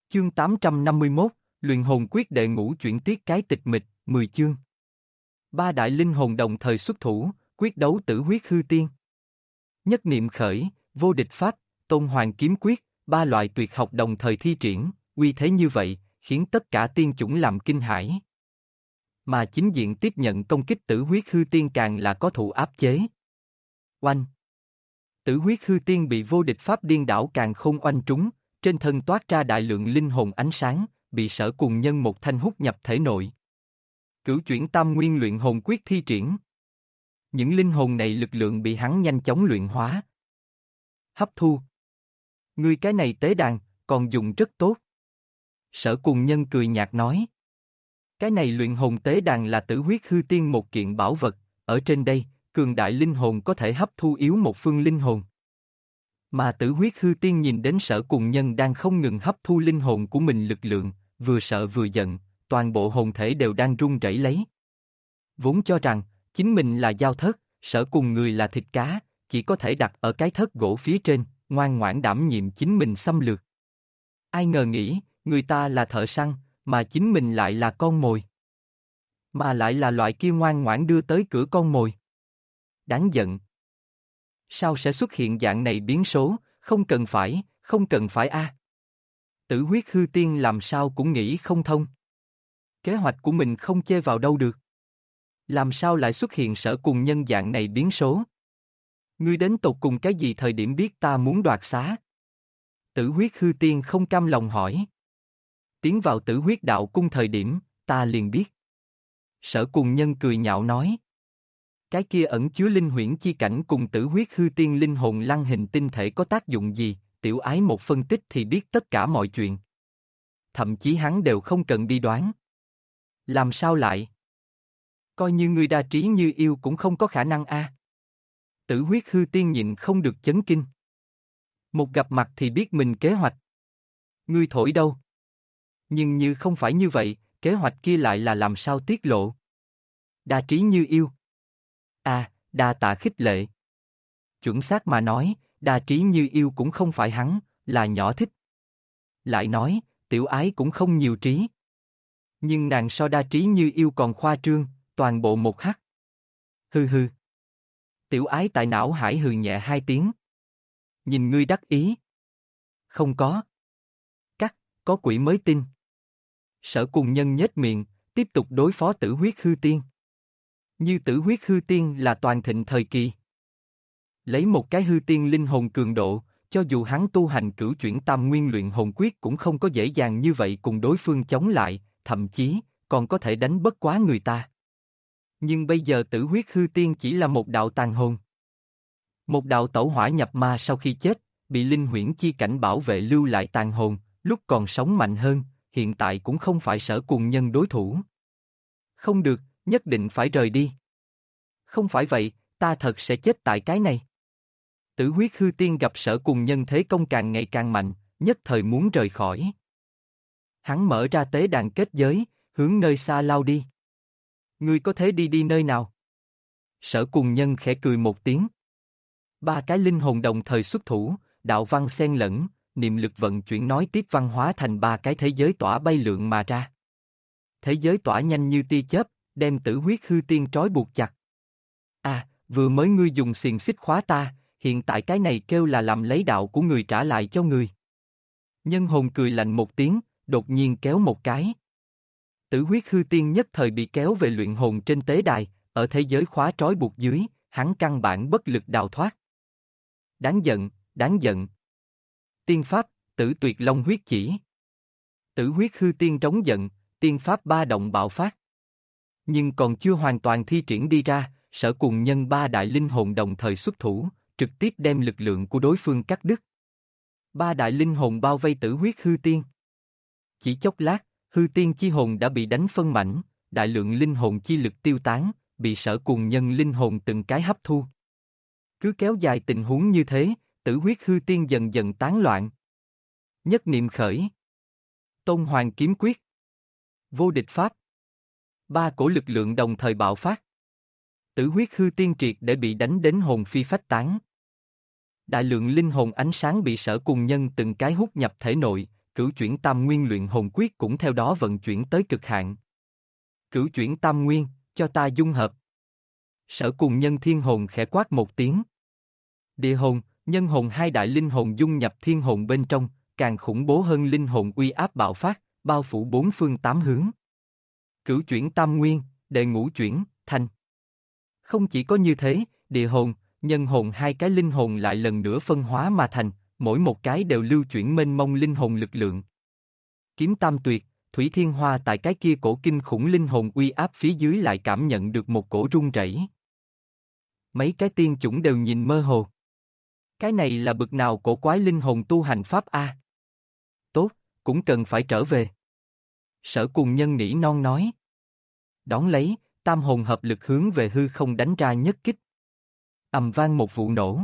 Chương 851, Luyện hồn quyết đệ ngũ chuyển tiết cái tịch mịch, 10 chương. Ba đại linh hồn đồng thời xuất thủ, quyết đấu tử huyết hư tiên. Nhất niệm khởi, vô địch pháp, tôn hoàng kiếm quyết, ba loại tuyệt học đồng thời thi triển, uy thế như vậy, khiến tất cả tiên chủng làm kinh hãi. Mà chính diện tiếp nhận công kích tử huyết hư tiên càng là có thụ áp chế. Oanh! Tử huyết hư tiên bị vô địch pháp điên đảo càng không oanh trúng, trên thân toát ra đại lượng linh hồn ánh sáng, bị Sở Cùng Nhân một thanh hút nhập thể nội. Cửu chuyển tam nguyên luyện hồn quyết thi triển. Những linh hồn này lực lượng bị hắn nhanh chóng luyện hóa. Hấp thu. Ngươi cái này tế đàn, còn dùng rất tốt. Sở Cùng Nhân cười nhạt nói. Cái này luyện hồn tế đàn là tử huyết hư tiên một kiện bảo vật, ở trên đây, cường đại linh hồn có thể hấp thu yếu một phương linh hồn. Mà tử huyết hư tiên nhìn đến Sở Cùng Nhân đang không ngừng hấp thu linh hồn của mình lực lượng, vừa sợ vừa giận, toàn bộ hồn thể đều đang run rẩy lấy. Vốn cho rằng, chính mình là dao thớt, Sở Cùng người là thịt cá, chỉ có thể đặt ở cái thớt gỗ phía trên, ngoan ngoãn đảm nhiệm chính mình xâm lược. Ai ngờ nghĩ, người ta là thợ săn, mà chính mình lại là con mồi. Mà lại là loại kia ngoan ngoãn đưa tới cửa con mồi. Đáng giận. Sao sẽ xuất hiện dạng này biến số, không cần phải a. Tử huyết hư tiên làm sao cũng nghĩ không thông. Kế hoạch của mình không chê vào đâu được. Làm sao lại xuất hiện Sở Cùng Nhân dạng này biến số? Ngươi đến tột cùng cái gì thời điểm biết ta muốn đoạt xá? Tử huyết hư tiên không cam lòng hỏi. Tiến vào tử huyết đạo cung thời điểm, ta liền biết. Sở Cùng Nhân cười nhạo nói. Cái kia ẩn chứa linh huyễn chi cảnh cùng tử huyết hư tiên linh hồn lăng hình tinh thể có tác dụng gì, tiểu ái một phân tích thì biết tất cả mọi chuyện. Thậm chí hắn đều không cần đi đoán. Làm sao lại? Coi như ngươi đa trí như yêu cũng không có khả năng a. Tử huyết hư tiên nhịn không được chấn kinh. Một gặp mặt thì biết mình kế hoạch. Ngươi thổi đâu? Nhưng như không phải như vậy, kế hoạch kia lại là làm sao tiết lộ? Đa trí như yêu. Đa tạ khích lệ. Chuẩn xác mà nói, đa trí như yêu cũng không phải hắn, là nhỏ thích. Lại nói, tiểu ái cũng không nhiều trí. Nhưng nàng so đa trí như yêu còn khoa trương, toàn bộ một hắc. Hừ hừ. Tiểu ái tại não hải hừ nhẹ hai tiếng. Nhìn ngươi đắc ý. Không có. Có quỷ mới tin. Sở Cùng Nhân nhếch miệng, tiếp tục đối phó tử huyết hư tiên. Như tử huyết hư tiên là toàn thịnh thời kỳ. Lấy một cái hư tiên linh hồn cường độ, cho dù hắn tu hành cửu chuyển tam nguyên luyện hồn quyết cũng không có dễ dàng như vậy cùng đối phương chống lại, thậm chí, còn có thể đánh bất quá người ta. Nhưng bây giờ tử huyết hư tiên chỉ là một đạo tàn hồn. Một đạo tẩu hỏa nhập ma sau khi chết, bị linh huyễn chi cảnh bảo vệ lưu lại tàn hồn, lúc còn sống mạnh hơn, hiện tại cũng không phải Sở Cùng Nhân đối thủ. Không được, nhất định phải rời đi. Không phải vậy, ta thật sẽ chết tại cái này. Tử huyết hư tiên gặp Sở Cùng Nhân thế công càng ngày càng mạnh, nhất thời muốn rời khỏi. Hắn mở ra tế đàn kết giới, hướng nơi xa lao đi. Ngươi có thể đi nơi nào? Sở Cùng Nhân khẽ cười một tiếng. Ba cái linh hồn đồng thời xuất thủ, đạo văn xen lẫn, niệm lực vận chuyển nói tiếp văn hóa thành ba cái thế giới tỏa bay lượn mà ra. Thế giới tỏa nhanh như tia chớp, đem tử huyết hư tiên trói buộc chặt. Vừa mới ngươi dùng xiềng xích khóa ta, hiện tại cái này kêu là làm lấy đạo của người trả lại cho người. Nhân hồn cười lạnh một tiếng, đột nhiên kéo một cái. Tử huyết hư tiên nhất thời bị kéo về luyện hồn trên tế đài, ở thế giới khóa trói buộc dưới, hắn căn bản bất lực đào thoát. Đáng giận, đáng giận. Tiên pháp, tử tuyệt long huyết chỉ. Tử huyết hư tiên trống giận, tiên pháp ba động bạo phát. Nhưng còn chưa hoàn toàn thi triển đi ra, Sở Cùng Nhân ba đại linh hồn đồng thời xuất thủ, trực tiếp đem lực lượng của đối phương cắt đứt. Ba đại linh hồn bao vây tử huyết hư tiên. Chỉ chốc lát, hư tiên chi hồn đã bị đánh phân mảnh, đại lượng linh hồn chi lực tiêu tán, bị Sở Cùng Nhân linh hồn từng cái hấp thu. Cứ kéo dài tình huống như thế, tử huyết hư tiên dần dần tán loạn. Nhất niệm khởi. Tôn Hoàng kiếm quyết. Vô địch pháp. Ba cổ lực lượng đồng thời bạo phát. Tử huyết hư tiên triệt để bị đánh đến hồn phi phách tán. Đại lượng linh hồn ánh sáng bị Sở Cùng Nhân từng cái hút nhập thể nội, cửu chuyển tam nguyên luyện hồn quyết cũng theo đó vận chuyển tới cực hạn. Cửu chuyển tam nguyên, cho ta dung hợp. Sở Cùng Nhân thiên hồn khẽ quát một tiếng. Địa hồn, nhân hồn hai đại linh hồn dung nhập thiên hồn bên trong, càng khủng bố hơn linh hồn uy áp bạo phát, bao phủ bốn phương tám hướng. Cửu chuyển tam nguyên, đệ ngũ chuyển, thành. Không chỉ có như thế, địa hồn, nhân hồn hai cái linh hồn lại lần nữa phân hóa mà thành, mỗi một cái đều lưu chuyển mênh mông linh hồn lực lượng. Kiếm tam tuyệt, Thủy Thiên Hoa tại cái kia cổ kinh khủng linh hồn uy áp phía dưới lại cảm nhận được một cổ rung rẩy. Mấy cái tiên chủng đều nhìn mơ hồ. Cái này là bực nào cổ quái linh hồn tu hành pháp a? Tốt, cũng cần phải trở về. Sở Cùng Nhân nỉ non nói. Đón lấy, tam hồn hợp lực hướng về hư không đánh ra nhất kích. Ầm vang một vụ nổ.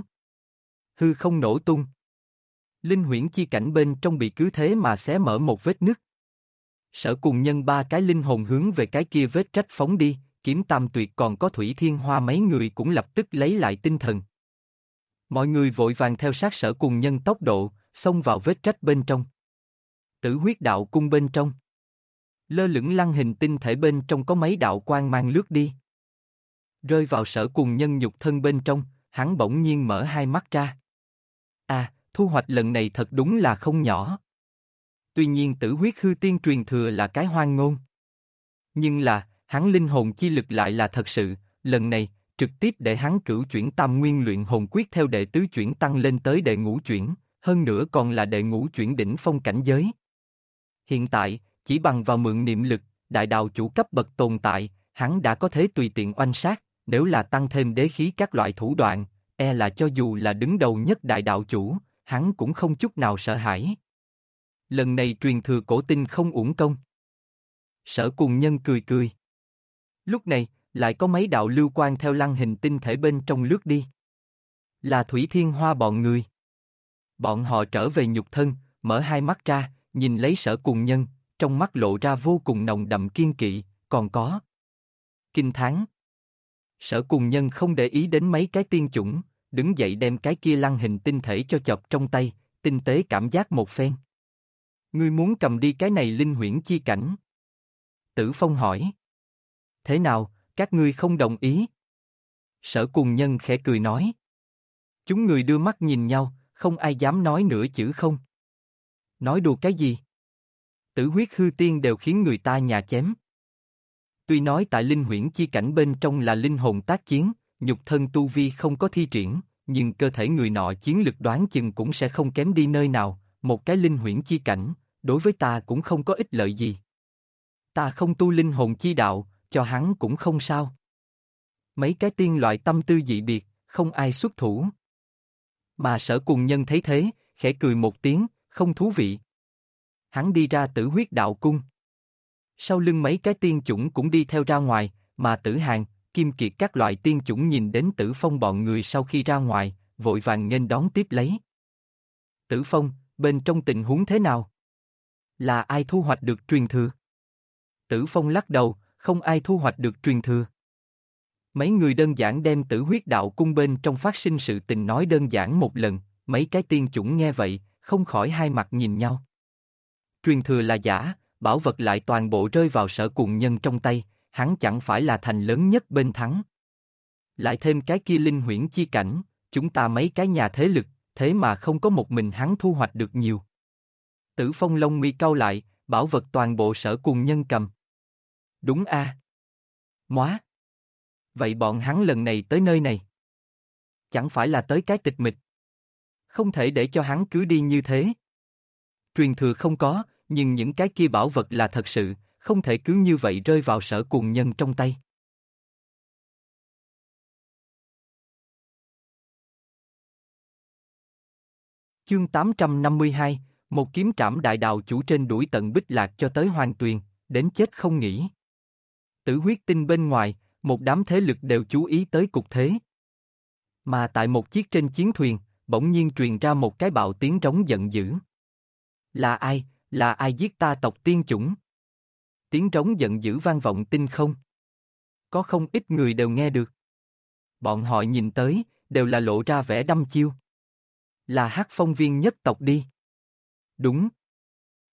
Hư không nổ tung. Linh huyễn chi cảnh bên trong bị cứ thế mà xé mở một vết nứt. Sở Cùng Nhân ba cái linh hồn hướng về cái kia vết rách phóng đi, Kiếm tam tuyệt còn có Thủy Thiên Hoa mấy người cũng lập tức lấy lại tinh thần. Mọi người vội vàng theo sát Sở Cùng Nhân tốc độ, xông vào vết rách bên trong. Tử huyết đạo cung bên trong. Lơ lửng lăng hình tinh thể bên trong có mấy đạo quang mang lướt đi. Rơi vào Sở Cùng Nhân nhục thân bên trong, hắn bỗng nhiên mở hai mắt ra. À, thu hoạch lần này thật đúng là không nhỏ. Tuy nhiên tử huyết hư tiên truyền thừa là cái hoang ngôn. Nhưng là, hắn linh hồn chi lực lại là thật sự, lần này, trực tiếp để hắn cửu chuyển tam nguyên luyện hồn quyết theo đệ tứ chuyển tăng lên tới đệ ngũ chuyển, hơn nữa còn là đệ ngũ chuyển đỉnh phong cảnh giới. Hiện tại, chỉ bằng vào mượn niệm lực, đại đạo chủ cấp bậc tồn tại, hắn đã có thể tùy tiện oanh sát, nếu là tăng thêm đế khí các loại thủ đoạn, e là cho dù là đứng đầu nhất đại đạo chủ, hắn cũng không chút nào sợ hãi. Lần này truyền thừa cổ tinh không uổng công. Sở Cùng Nhân cười cười. Lúc này, lại có mấy đạo lưu quang theo lăng hình tinh thể bên trong lướt đi. Là Thủy Thiên Hoa bọn người. Bọn họ trở về nhục thân, mở hai mắt ra, nhìn lấy Sở Cùng Nhân, trong mắt lộ ra vô cùng nồng đậm kiên kỵ, còn có kinh thán. Sở Cùng Nhân không để ý đến mấy cái tiên chủng, đứng dậy đem cái kia lăng hình tinh thể cho chọc trong tay, tinh tế cảm giác một phen. Ngươi muốn cầm đi cái này linh huyễn chi cảnh? Tử Phong hỏi. Thế nào, các ngươi không đồng ý? Sở Cùng Nhân khẽ cười nói. Chúng người đưa mắt nhìn nhau, không ai dám nói nửa chữ không. Nói đùa cái gì? Tử huyết hư tiên đều khiến người ta nhà chém. Tuy nói tại linh huyễn chi cảnh bên trong là linh hồn tác chiến, nhục thân tu vi không có thi triển, nhưng cơ thể người nọ chiến lực đoán chừng cũng sẽ không kém đi nơi nào, một cái linh huyễn chi cảnh, đối với ta cũng không có ích lợi gì. Ta không tu linh hồn chi đạo, cho hắn cũng không sao. Mấy cái tiên loại tâm tư dị biệt, không ai xuất thủ. Mà Sở Cùng Nhân thấy thế, khẽ cười một tiếng, không thú vị. Hắn đi ra Tử huyết đạo cung. Sau lưng mấy cái tiên chủng cũng đi theo ra ngoài, mà Tử Hàng, Kim Kiệt các loại tiên chủng nhìn đến Tử Phong bọn người sau khi ra ngoài, vội vàng nghênh đón tiếp lấy. Tử Phong, bên trong tình huống thế nào? Là ai thu hoạch được truyền thừa? Tử Phong lắc đầu, không ai thu hoạch được truyền thừa. Mấy người đơn giản đem Tử huyết đạo cung bên trong phát sinh sự tình nói đơn giản một lần, mấy cái tiên chủng nghe vậy, không khỏi hai mặt nhìn nhau. Truyền thừa là giả, bảo vật lại toàn bộ rơi vào Sở Cùng Nhân trong tay, hắn chẳng phải là thành lớn nhất bên thắng. Lại thêm cái kia linh huyễn chi cảnh, chúng ta mấy cái nhà thế lực, thế mà không có một mình hắn thu hoạch được nhiều. Tử Phong lông mi cau lại, bảo vật toàn bộ Sở Cùng Nhân cầm. Đúng a. Móa. Vậy bọn hắn lần này tới nơi này, chẳng phải là tới cái tịch mịch. Không thể để cho hắn cứ đi như thế. Truyền thừa không có, nhưng những cái kia bảo vật là thật sự, không thể cứ như vậy rơi vào Sở Cùng Nhân trong tay. Chương 852, một kiếm trảm đại đạo chủ trên đuổi tận Bích Lạc cho tới Hoàng Tuyền, đến chết không nghỉ. Tử huyết tinh bên ngoài, một đám thế lực đều chú ý tới cục thế. Mà tại một chiếc trên chiến thuyền, bỗng nhiên truyền ra một cái bạo tiếng rống giận dữ. Là ai? Là ai giết ta tộc tiên chủng? Tiếng rống giận dữ vang vọng tinh không. Có không ít người đều nghe được. Bọn họ nhìn tới, đều là lộ ra vẻ đăm chiêu. Là Hắc Phong Viên nhất tộc đi. Đúng.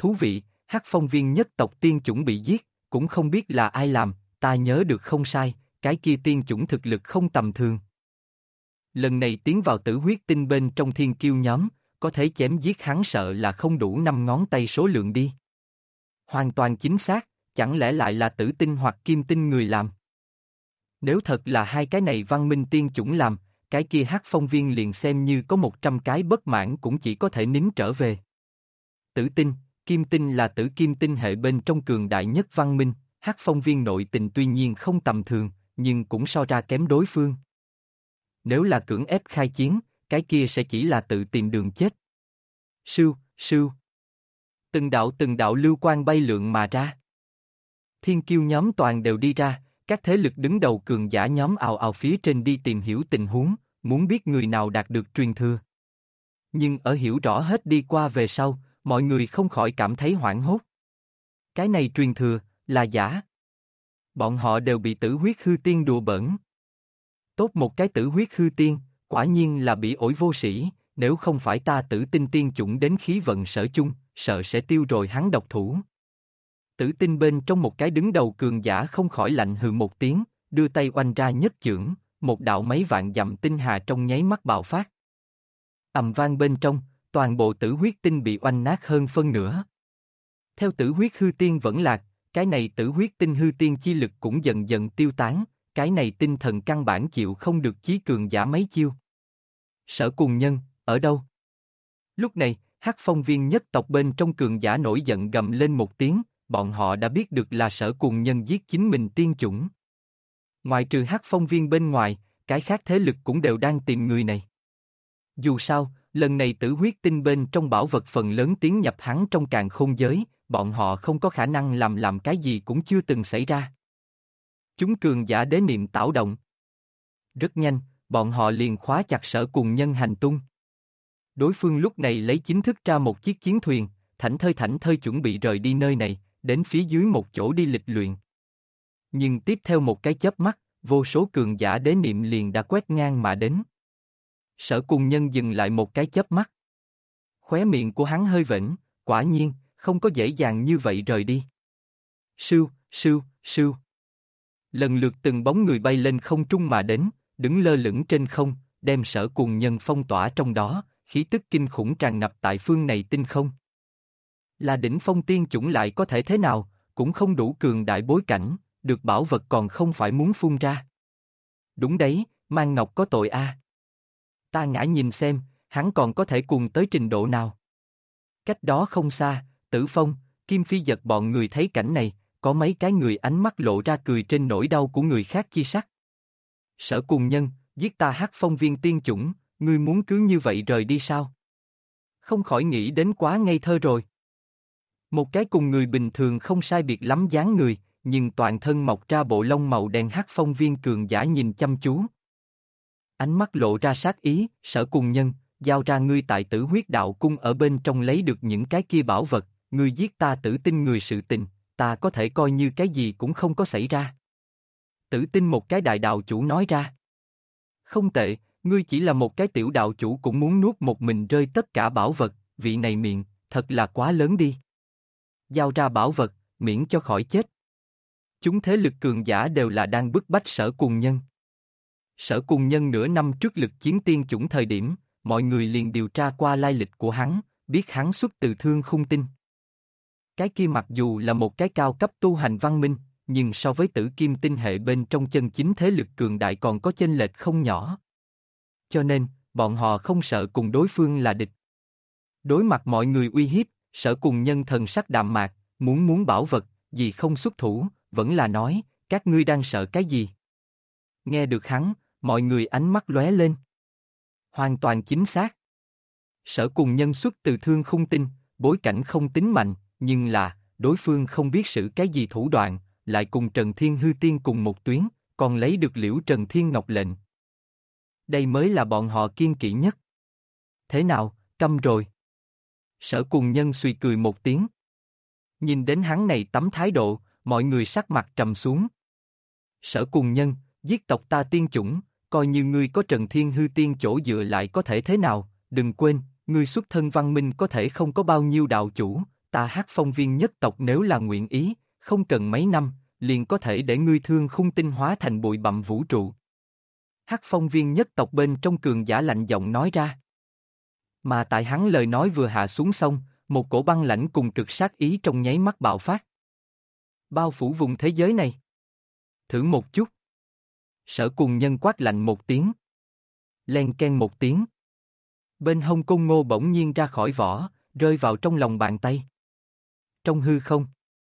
thú vị, Hắc Phong Viên nhất tộc tiên chủng bị giết, cũng không biết là ai làm, ta nhớ được không sai, cái kia tiên chủng thực lực không tầm thường. Lần này tiến vào tử huyết tinh bên trong thiên kiêu nhóm, có thể chém giết hắn sợ là không đủ 5 ngón tay số lượng đi. Hoàn toàn chính xác, chẳng lẽ lại là tử tinh hoặc kim tinh người làm? Nếu thật là hai cái này văn minh tiên chủng làm, cái kia Hắc Phong Viên liền xem như có 100 cái bất mãn cũng chỉ có thể nín trở về. Tử tinh, kim tinh là tử kim tinh hệ bên trong cường đại nhất văn minh, Hắc Phong Viên nội tình tuy nhiên không tầm thường, nhưng cũng so ra kém đối phương. Nếu là cưỡng ép khai chiến, cái kia sẽ chỉ là tự tìm đường chết. Sưu, sưu. Từng đạo lưu quang bay lượn mà ra. Thiên kiêu nhóm toàn đều đi ra, các thế lực đứng đầu cường giả nhóm ào ào phía trên đi tìm hiểu tình huống, muốn biết người nào đạt được truyền thừa. Nhưng ở hiểu rõ hết đi qua về sau, mọi người không khỏi cảm thấy hoảng hốt. Cái này truyền thừa, là giả. Bọn họ đều bị tử huyết hư tiên đùa bỡn. Tốt một cái tử huyết hư tiên, quả nhiên là bị ổi vô sĩ, nếu không phải ta tử tinh tiên chủng đến khí vận sở chung, sợ sẽ tiêu rồi hắn độc thủ. Tử tinh bên trong một cái đứng đầu cường giả không khỏi lạnh hừ một tiếng, đưa tay oanh ra nhất chưởng, một đạo mấy vạn dặm tinh hà trong nháy mắt bạo phát. Ầm vang bên trong, toàn bộ tử huyết tinh bị oanh nát hơn phân nửa. Theo tử huyết hư tiên vẫn lạc, cái này tử huyết tinh hư tiên chi lực cũng dần dần tiêu tán, cái này tinh thần căn bản chịu không được chí cường giả mấy chiêu. Sở Cùng Nhân, ở đâu? Lúc này, Hắc Phong Viên nhất tộc bên trong cường giả nổi giận gầm lên một tiếng, bọn họ đã biết được là Sở Cùng Nhân giết chính mình tiên chủng. Ngoài trừ Hắc Phong Viên bên ngoài, cái khác thế lực cũng đều đang tìm người này. Dù sao, lần này tử huyết tinh bên trong bảo vật phần lớn tiến nhập hắn trong càn khôn giới, bọn họ không có khả năng làm cái gì cũng chưa từng xảy ra. Chúng cường giả đế niệm tảo động. Rất nhanh, bọn họ liền khóa chặt Sở Cùng Nhân hành tung. Đối phương lúc này lấy chính thức ra một chiếc chiến thuyền, thảnh thơi chuẩn bị rời đi nơi này, đến phía dưới một chỗ đi lịch luyện. Nhưng tiếp theo một cái chớp mắt, vô số cường giả đế niệm liền đã quét ngang mà đến. Sở Cùng Nhân dừng lại một cái chớp mắt. Khóe miệng của hắn hơi vểnh, quả nhiên, không có dễ dàng như vậy rời đi. Sưu, sưu, sưu. Lần lượt từng bóng người bay lên không trung mà đến, đứng lơ lửng trên không, đem Sở Cùng Nhân phong tỏa trong đó, khí tức kinh khủng tràn ngập tại phương này tinh không. Là đỉnh phong tiên chủng lại có thể thế nào, cũng không đủ cường đại bối cảnh, được bảo vật còn không phải muốn phun ra. Đúng đấy, Mang Ngọc có tội a. Ta ngã nhìn xem, hắn còn có thể cùng tới trình độ nào. Cách đó không xa, Tử Phong, Kim Phi Giật bọn người thấy cảnh này, có mấy cái người ánh mắt lộ ra cười trên nỗi đau của người khác chi sắc. Sở Cùng Nhân, giết ta Hắc Phong Viên tiên chủng, ngươi muốn cứ như vậy rời đi sao? Không khỏi nghĩ đến quá ngây thơ rồi. Một cái cùng người bình thường không sai biệt lắm dáng người, nhưng toàn thân mọc ra bộ lông màu đen Hắc Phong Viên cường giả nhìn chăm chú. Ánh mắt lộ ra sát ý, Sở Cùng Nhân, giao ra ngươi tại Tử Huyết Đạo Cung ở bên trong lấy được những cái kia bảo vật, ngươi giết ta Tử Tinh người sự tình, ta có thể coi như cái gì cũng không có xảy ra. Tử Tinh một cái đại đạo chủ nói ra. Không tệ, ngươi chỉ là một cái tiểu đạo chủ cũng muốn nuốt một mình rơi tất cả bảo vật, vị này miệng, thật là quá lớn đi. Giao ra bảo vật, miễn cho khỏi chết. Chúng thế lực cường giả đều là đang bức bách Sở Cùng Nhân. Sở Cùng Nhân nửa năm trước lực chiến tiên chủng thời điểm, mọi người liền điều tra qua lai lịch của hắn, biết hắn xuất từ Thương Khung Tinh. Cái kia mặc dù là một cái cao cấp tu hành văn minh, nhưng so với Tử Kim Tinh hệ bên trong chân chính thế lực cường đại còn có chênh lệch không nhỏ. Cho nên, bọn họ không sợ cùng đối phương là địch. Đối mặt mọi người uy hiếp, Sở Cùng Nhân thần sắc đạm mạc, muốn bảo vật, gì không xuất thủ, vẫn là nói, các ngươi đang sợ cái gì? Nghe được hắn, mọi người ánh mắt lóe lên. Hoàn toàn chính xác. Sở Cùng Nhân xuất từ Thương Khung Tinh, bối cảnh không tính mạnh, nhưng là, đối phương không biết sử cái gì thủ đoạn, lại cùng Trần Thiên Hư Tiên cùng một tuyến, còn lấy được Liễu Trần Thiên Ngọc lệnh. Đây mới là bọn họ kiên kỵ nhất. Thế nào, câm rồi. Sở Cùng Nhân suy cười một tiếng. Nhìn đến hắn này tấm thái độ, mọi người sắc mặt trầm xuống. Sở Cùng Nhân, giết tộc ta tiên chủng, coi như ngươi có Trần Thiên Hư Tiên chỗ dựa lại có thể thế nào, đừng quên, ngươi xuất thân văn minh có thể không có bao nhiêu đạo chủ, Ta Hắc Phong Viên nhất tộc nếu là nguyện ý, không cần mấy năm, liền có thể để ngươi Thương Khung Tinh hóa thành bụi bặm vũ trụ. Hắc Phong Viên nhất tộc bên trong cường giả lạnh giọng nói ra. Mà tại hắn lời nói vừa hạ xuống xong, một cổ băng lãnh cùng cực sát ý trong nháy mắt bạo phát. Bao phủ vùng thế giới này. Thử một chút. Sở Cùng Nhân quát lạnh một tiếng. Len ken một tiếng. Bên hông côn ngô bỗng nhiên ra khỏi vỏ, rơi vào trong lòng bàn tay. Trong hư không.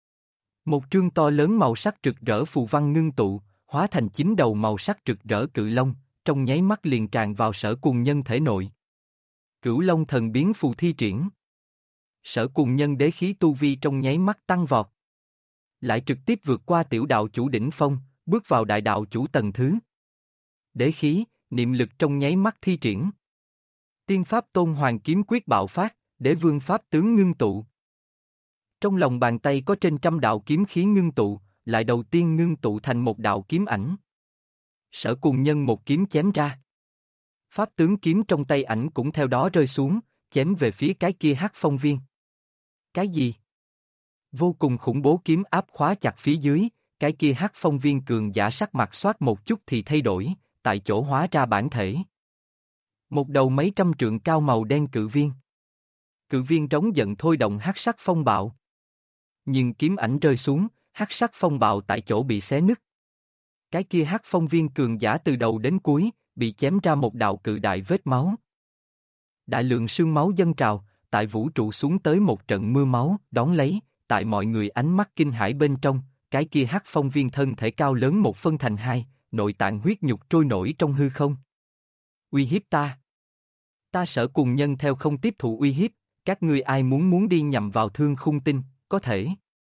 Một trương to lớn màu sắc rực rỡ phù văn ngưng tụ, hóa thành 9 đầu màu sắc rực rỡ cự long, trong nháy mắt liền tràn vào Sở Cùng Nhân thể nội. Cửu Long Thần Biến phù thi triển. Sở Cùng Nhân đế khí tu vi trong nháy mắt tăng vọt. Lại trực tiếp vượt qua tiểu đạo chủ đỉnh phong, bước vào đại đạo chủ tầng thứ. Đế khí, niệm lực trong nháy mắt thi triển. Tiên pháp Tôn Hoàng kiếm quyết bạo phát, Đế vương pháp tướng ngưng tụ. Trong lòng bàn tay có trên trăm đạo kiếm khí ngưng tụ, lại đầu tiên ngưng tụ thành một đạo kiếm ảnh. Sở Cùng Nhân một kiếm chém ra. Pháp tướng kiếm trong tay ảnh cũng theo đó rơi xuống, chém về phía cái kia Hắc Phong Viên. Cái gì? Vô cùng khủng bố kiếm áp khóa chặt phía dưới, cái kia Hắc Phong Viên cường giả sắc mặt xoát một chút thì thay đổi, tại chỗ hóa ra bản thể. Một đầu mấy trăm trượng cao màu đen cự viên. Cự viên trống giận thôi động hắc sắc phong bạo. Nhưng kiếm ảnh rơi xuống, hắc sắc phong bạo tại chỗ bị xé nứt. Cái kia Hắc Phong Viên cường giả từ đầu đến cuối, bị chém ra một đạo cự đại vết máu. Đại lượng sương máu dâng trào, tại vũ trụ xuống tới một trận mưa máu, đón lấy, tại mọi người ánh mắt kinh hãi bên trong, cái kia Hắc Phong Viên thân thể cao lớn một phân thành hai, nội tạng huyết nhục trôi nổi trong hư không. Uy hiếp ta. Ta Sở Cùng Nhân theo không tiếp thụ uy hiếp, các ngươi ai muốn đi nhằm vào Thương Khung Tinh, có thể.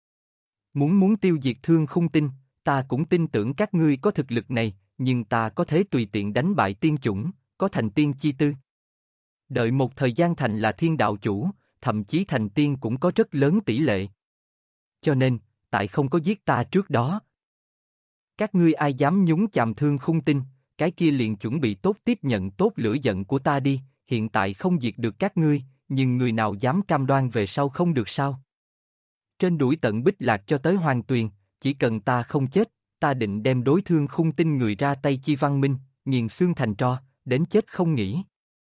Muốn tiêu diệt Thương Khung Tinh, ta cũng tin tưởng các ngươi có thực lực này, nhưng ta có thể tùy tiện đánh bại tiên chủng, có thành tiên chi tư. Đợi một thời gian thành là thiên đạo chủ, thậm chí thành tiên cũng có rất lớn tỷ lệ. Cho nên, tại không có giết ta trước đó. Các ngươi ai dám nhúng chàm Thương Khung Tinh, cái kia liền chuẩn bị tốt tiếp nhận tốt lửa giận của ta đi, hiện tại không diệt được các ngươi, nhưng người nào dám cam đoan về sau không được sao? Trên đuổi tận Bích Lạc cho tới Hoàng Tuyền, chỉ cần ta không chết, ta định đem đối Thương Khung Tinh người ra tay chi văn minh, nghiền xương thành tro, đến chết không nghỉ.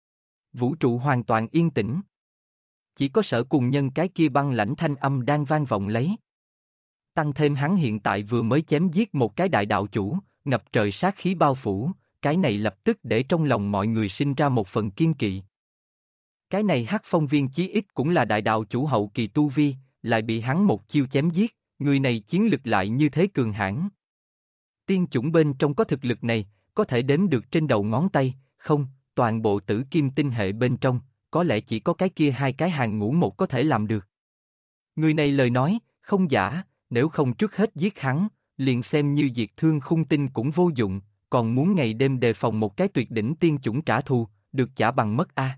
Vũ trụ hoàn toàn yên tĩnh. Chỉ có Sở Cùng Nhân cái kia băng lãnh thanh âm đang vang vọng lấy. Tăng thêm hắn hiện tại vừa mới chém giết một cái đại đạo chủ, ngập trời sát khí bao phủ, cái này lập tức để trong lòng mọi người sinh ra một phần kiên kỵ. Cái này Hắc Phong Viên chí ít cũng là đại đạo chủ hậu kỳ tu vi, lại bị hắn một chiêu chém giết, người này chiến lực lại như thế cường hãn. Tiên chủng bên trong có thực lực này, có thể đếm được trên đầu ngón tay, không, toàn bộ tử kim tinh hệ bên trong, có lẽ chỉ có cái kia hai cái hàng ngũ một có thể làm được. Người này lời nói, không giả, nếu không trước hết giết hắn, liền xem như diệt Thương Khung Tinh cũng vô dụng, còn muốn ngày đêm đề phòng một cái tuyệt đỉnh tiên chủng trả thù, được trả bằng mất a.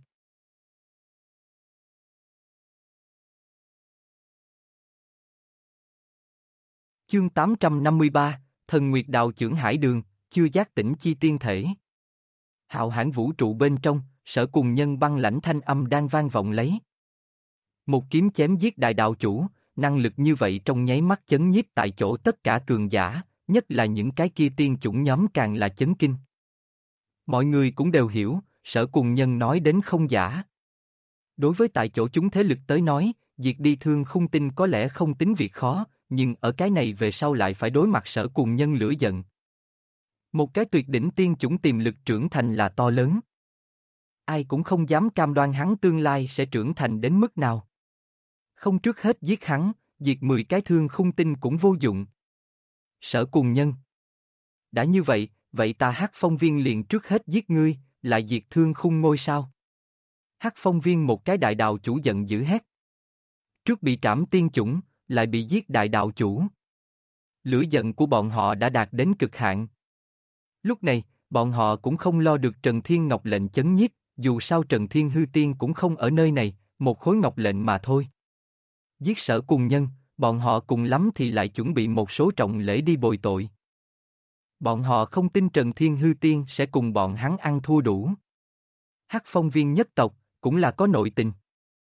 Chương 853, Thần Nguyệt Đạo Chưởng Hải Đường, chưa giác tỉnh chi tiên thể. Hạo hãn vũ trụ bên trong, Sở Cùng Nhân băng lãnh thanh âm đang vang vọng lấy. Một kiếm chém giết đại đạo chủ, năng lực như vậy trong nháy mắt chấn nhiếp tại chỗ tất cả cường giả, nhất là những cái kia tiên chủng nhóm càng là chấn kinh. Mọi người cũng đều hiểu, Sở Cùng Nhân nói đến không giả. Đối với tại chỗ chúng thế lực tới nói, diệt đi Thương Khung Tinh có lẽ không tính việc khó, nhưng ở cái này về sau lại phải đối mặt Sở Cùng Nhân lửa giận. Một cái tuyệt đỉnh tiên chủng tiềm lực trưởng thành là to lớn. Ai cũng không dám cam đoan hắn tương lai sẽ trưởng thành đến mức nào. Không trước hết giết hắn, diệt 10 cái Thương Khung Tinh cũng vô dụng. Sở Cùng Nhân. Đã như vậy, vậy ta Hắc Phong Viên liền trước hết giết ngươi, lại diệt Thương Khung ngôi sao. Hắc Phong Viên một cái đại đạo chủ giận dữ hét. Trước bị trảm tiên chủng, lại bị giết đại đạo chủ. Lửa giận của bọn họ đã đạt đến cực hạn. Lúc này, bọn họ cũng không lo được Trần Thiên Ngọc lệnh chấn nhiếp, dù sao Trần Thiên Hư Tiên cũng không ở nơi này, một khối ngọc lệnh mà thôi. Giết Sở Cùng Nhân, bọn họ cùng lắm thì lại chuẩn bị một số trọng lễ đi bồi tội. Bọn họ không tin Trần Thiên Hư Tiên sẽ cùng bọn hắn ăn thua đủ. Hắc Phong Viên nhất tộc, cũng là có nội tình.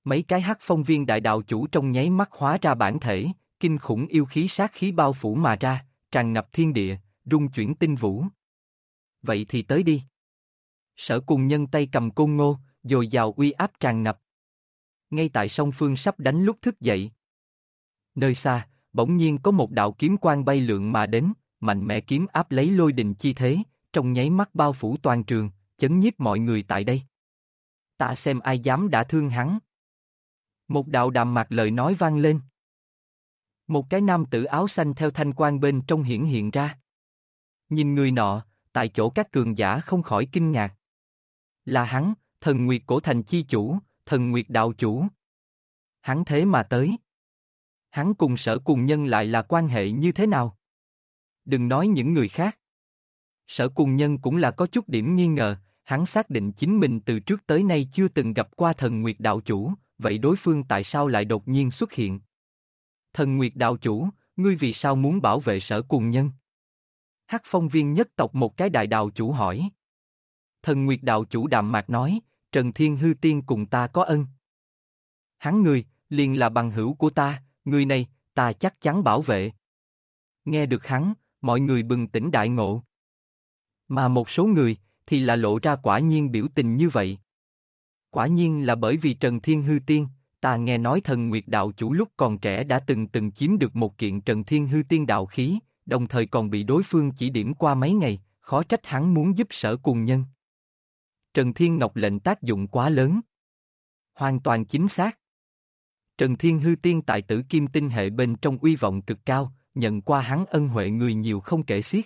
Mấy cái hắc phong viên đại đạo chủ trong nháy mắt hóa ra bản thể, kinh khủng yêu khí sát khí bao phủ mà ra, tràn ngập thiên địa, rung chuyển tinh vũ. Vậy thì tới đi. Sở Cùng Nhân tay cầm côn ngô, dồi dào uy áp tràn ngập. Ngay tại song phương sắp đánh lúc thức dậy. Nơi xa, bỗng nhiên có một đạo kiếm quang bay lượn mà đến, mạnh mẽ kiếm áp lấy lôi đình chi thế, trong nháy mắt bao phủ toàn trường, chấn nhiếp mọi người tại đây. Ta xem ai dám đả thương hắn. Một đạo đạm mạc lời nói vang lên. Một cái nam tử áo xanh theo thanh quang bên trong hiển hiện ra. Nhìn người nọ, tại chỗ các cường giả không khỏi kinh ngạc. Là hắn, Thần Nguyệt Cổ Thành chi chủ, Thần Nguyệt đạo chủ. Hắn thế mà tới. Hắn cùng Sở Cùng Nhân lại là quan hệ như thế nào? Đừng nói những người khác. Sở Cùng Nhân cũng là có chút điểm nghi ngờ, hắn xác định chính mình từ trước tới nay chưa từng gặp qua Thần Nguyệt đạo chủ, vậy đối phương tại sao lại đột nhiên xuất hiện? Thần Nguyệt đạo chủ, ngươi vì sao muốn bảo vệ Sở Cùng Nhân? Hắc Phong Viên nhất tộc một cái đại đạo chủ hỏi. Thần Nguyệt đạo chủ đạm mạc nói, Trần Thiên Hư Tiên cùng ta có ân. Hắn người, liền là bằng hữu của ta, người này, ta chắc chắn bảo vệ. Nghe được hắn, mọi người bừng tỉnh đại ngộ. Mà một số người, thì là lộ ra quả nhiên biểu tình như vậy. Quả nhiên là bởi vì Trần Thiên Hư Tiên, ta nghe nói Thần Nguyệt đạo chủ lúc còn trẻ đã từng chiếm được một kiện Trần Thiên Hư Tiên đạo khí, đồng thời còn bị đối phương chỉ điểm qua mấy ngày, khó trách hắn muốn giúp Sở Cùng Nhân. Trần Thiên Ngọc lệnh tác dụng quá lớn. Hoàn toàn chính xác. Trần Thiên Hư Tiên tại Tử Kim Tinh hệ bên trong uy vọng cực cao, nhận qua hắn ân huệ người nhiều không kể xiết.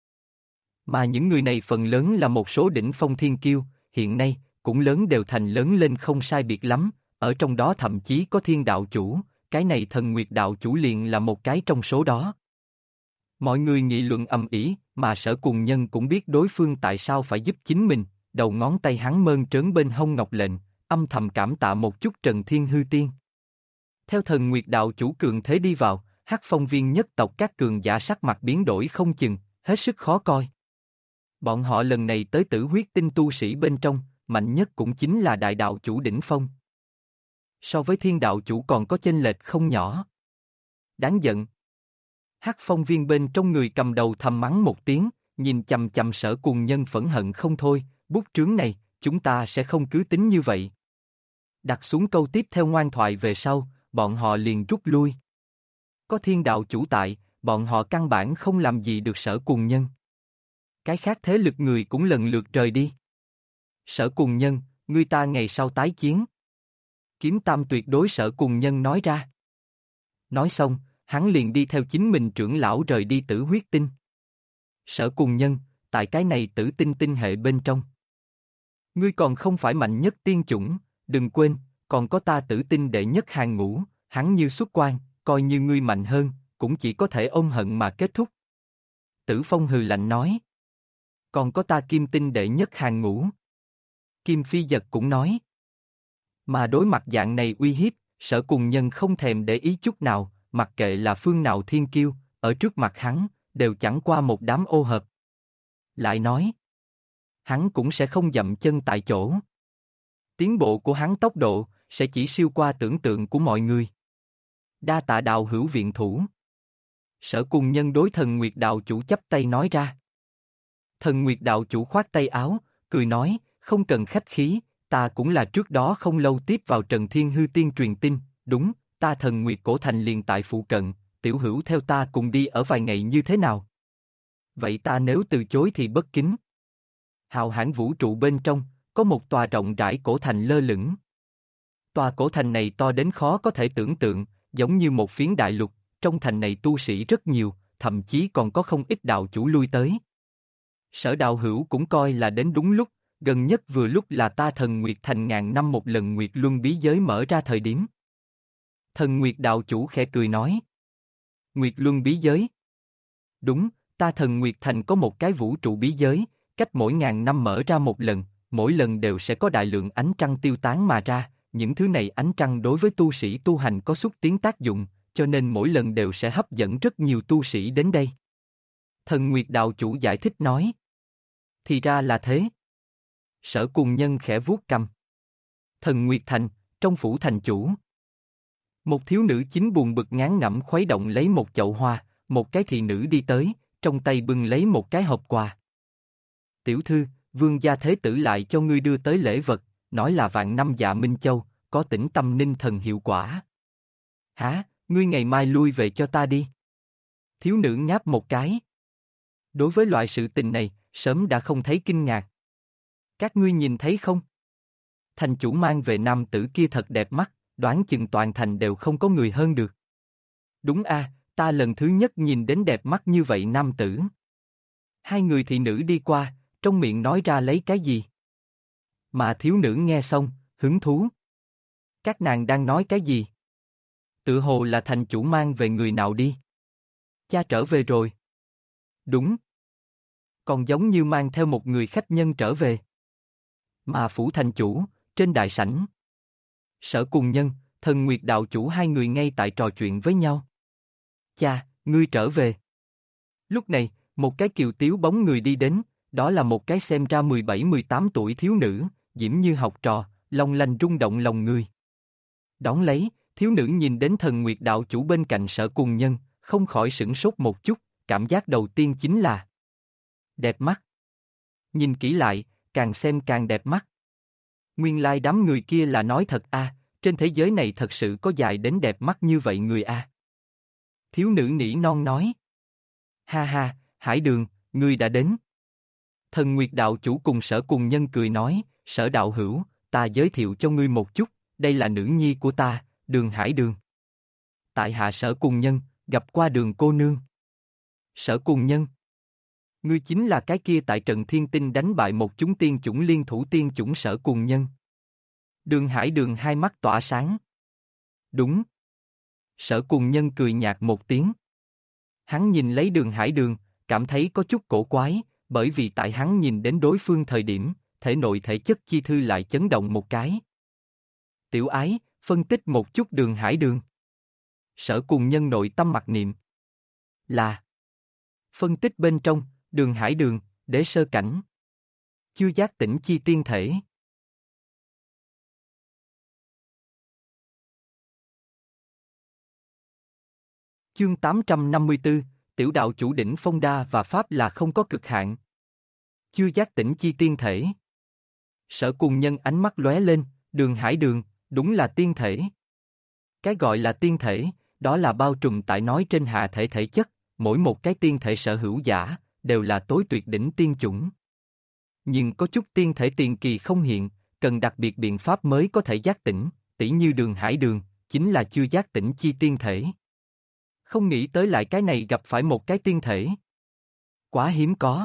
Mà những người này phần lớn là một số đỉnh phong thiên kiêu, hiện nay, cũng lớn đều thành lớn lên không sai biệt lắm, ở trong đó thậm chí có thiên đạo chủ, cái này Thần Nguyệt đạo chủ liền là một cái trong số đó. Mọi người nghị luận ầm ĩ, mà Sở Cùng Nhân cũng biết đối phương tại sao phải giúp chính mình, đầu ngón tay hắn mơn trớn bên hông ngọc lệnh, âm thầm cảm tạ một chút Trần Thiên Hư Tiên. Theo Thần Nguyệt đạo chủ cường thế đi vào, Hắc Phong Viên nhất tộc các cường giả sắc mặt biến đổi không chừng, hết sức khó coi. Bọn họ lần này tới Tử Huyết Tinh tu sĩ bên trong, mạnh nhất cũng chính là đại đạo chủ đỉnh phong. So với thiên đạo chủ còn có chênh lệch không nhỏ. Đáng giận. Hắc Phong Viên bên trong người cầm đầu thầm mắng một tiếng, nhìn chằm chằm Sở Cùng Nhân phẫn hận không thôi, bút trướng này, chúng ta sẽ không cứ tính như vậy. Đặt xuống câu tiếp theo ngoan thoại về sau, bọn họ liền rút lui. Có thiên đạo chủ tại, bọn họ căn bản không làm gì được Sở Cùng Nhân. Cái khác thế lực người cũng lần lượt rời đi. Sở Cùng Nhân, ngươi ta ngày sau tái chiến. Kiếm Tam tuyệt đối Sở Cùng Nhân nói ra. Nói xong, hắn liền đi theo chính mình trưởng lão rời đi Tử Huyết Tinh. Sở Cùng Nhân, tại cái này Tử Tinh tinh hệ bên trong. Ngươi còn không phải mạnh nhất tiên chủng, đừng quên, còn có ta Tử Tinh đệ nhất hàng ngũ, hắn như xuất quan, coi như ngươi mạnh hơn, cũng chỉ có thể ôm hận mà kết thúc. Tử Phong hừ lạnh nói. Còn có ta Kim Tinh đệ nhất hàng ngũ. Kim Phi Giật cũng nói. Mà đối mặt dạng này uy hiếp, Sở Cùng Nhân không thèm để ý chút nào, mặc kệ là phương nào thiên kiêu, ở trước mặt hắn, đều chẳng qua một đám ô hợp. Lại nói, hắn cũng sẽ không dậm chân tại chỗ. Tiến bộ của hắn tốc độ, sẽ chỉ siêu qua tưởng tượng của mọi người. Đa tạ đạo hữu viện thủ. Sở Cùng Nhân đối Thần Nguyệt đạo chủ chắp tay nói ra. Thần Nguyệt đạo chủ khoát tay áo, cười nói, không cần khách khí, ta cũng là trước đó không lâu tiếp vào Trần Thiên Hư Tiên truyền tin, đúng, ta Thần Nguyệt Cổ Thành liền tại phụ cận, tiểu hữu theo ta cùng đi ở vài ngày như thế nào? Vậy ta nếu từ chối thì bất kính. Hào hãn vũ trụ bên trong, có một tòa rộng rãi cổ thành lơ lửng. Tòa cổ thành này to đến khó có thể tưởng tượng, giống như một phiến đại lục, trong thành này tu sĩ rất nhiều, thậm chí còn có không ít đạo chủ lui tới. Sở đạo hữu cũng coi là đến đúng lúc, gần nhất vừa lúc là ta Thần Nguyệt Thành ngàn năm một lần Nguyệt Luân bí giới mở ra thời điểm. Thần Nguyệt đạo chủ khẽ cười nói. Nguyệt Luân bí giới. Đúng, ta Thần Nguyệt Thành có một cái vũ trụ bí giới, cách mỗi ngàn năm mở ra một lần, mỗi lần đều sẽ có đại lượng ánh trăng tiêu tán mà ra, những thứ này ánh trăng đối với tu sĩ tu hành có xúc tiến tác dụng, cho nên mỗi lần đều sẽ hấp dẫn rất nhiều tu sĩ đến đây. Thần Nguyệt đạo chủ giải thích nói. Thì ra là thế. Sở Cùng Nhân khẽ vuốt cằm. Thần Nguyệt Thành, trong phủ thành chủ. Một thiếu nữ chính buồn bực ngán ngẩm khuấy động lấy một chậu hoa, một cái thị nữ đi tới, trong tay bưng lấy một cái hộp quà. Tiểu thư, vương gia thế tử lại cho ngươi đưa tới lễ vật, nói là vạn năm dạ Minh Châu, có tĩnh tâm ninh thần hiệu quả. Hả, ngươi ngày mai lui về cho ta đi. Thiếu nữ ngáp một cái. Đối với loại sự tình này, sớm đã không thấy kinh ngạc. Các ngươi nhìn thấy không? Thành chủ mang về nam tử kia thật đẹp mắt, đoán chừng toàn thành đều không có người hơn được. Đúng a, ta lần thứ nhất nhìn đến đẹp mắt như vậy nam tử. Hai người thị nữ đi qua, trong miệng nói ra lấy cái gì? Mà thiếu nữ nghe xong, hứng thú. Các nàng đang nói cái gì? Tự hồ là thành chủ mang về người nào đi? Cha trở về rồi. Đúng. Còn giống như mang theo một người khách nhân trở về. Mà phủ thành chủ, trên đại sảnh. Sở Cùng Nhân, Thần Nguyệt đạo chủ hai người ngay tại trò chuyện với nhau. Cha, ngươi trở về. Lúc này, một cái kiều tiếu bóng người đi đến, đó là một cái xem ra 17-18 tuổi thiếu nữ, diễm như học trò, long lanh rung động lòng người. Đón lấy, thiếu nữ nhìn đến Thần Nguyệt đạo chủ bên cạnh Sở Cùng Nhân, không khỏi sửng sốt một chút, cảm giác đầu tiên chính là đẹp mắt. Nhìn kỹ lại, càng xem càng đẹp mắt. Nguyên lai đám người kia là nói thật a, trên thế giới này thật sự có dài đến đẹp mắt như vậy người a. Thiếu nữ nỉ non nói. Ha ha, Hải Đường, ngươi đã đến. Thần Nguyệt đạo chủ cùng Sở Cùng Nhân cười nói, Sở đạo hữu, ta giới thiệu cho ngươi một chút, đây là nữ nhi của ta, Đường Hải Đường. Tại hạ Sở Cùng Nhân, gặp qua Đường cô nương. Sở Cùng Nhân. Ngươi chính là cái kia tại trận Thiên Tinh đánh bại một chúng tiên chủng liên thủ tiên chủng Sở Cùng Nhân. Đường Hải Đường hai mắt tỏa sáng. Đúng. Sở Cùng Nhân cười nhạt một tiếng. Hắn nhìn lấy Đường Hải Đường, cảm thấy có chút cổ quái, bởi vì tại hắn nhìn đến đối phương thời điểm, thể nội thể chất chi thư lại chấn động một cái. Tiểu ái, phân tích một chút Đường Hải Đường. Sở Cùng Nhân nội tâm mặc niệm. Là. Phân tích bên trong, Đường Hải Đường, đế sơ cảnh. Chưa giác tỉnh chi tiên thể. Chương 854, tiểu đạo chủ đỉnh phong đa và pháp là không có cực hạn. Chưa giác tỉnh chi tiên thể. Sở Cùng Nhân ánh mắt lóe lên, Đường Hải Đường, đúng là tiên thể. Cái gọi là tiên thể, đó là bao trùm tại nói trên hạ thể thể chất, mỗi một cái tiên thể sở hữu giả, đều là tối tuyệt đỉnh tiên chủng. Nhưng có chút tiên thể tiền kỳ không hiện, cần đặc biệt biện pháp mới có thể giác tỉnh, tỉ như Đường Hải Đường, chính là chưa giác tỉnh chi tiên thể. Không nghĩ tới lại cái này gặp phải một cái tiên thể. Quá hiếm có.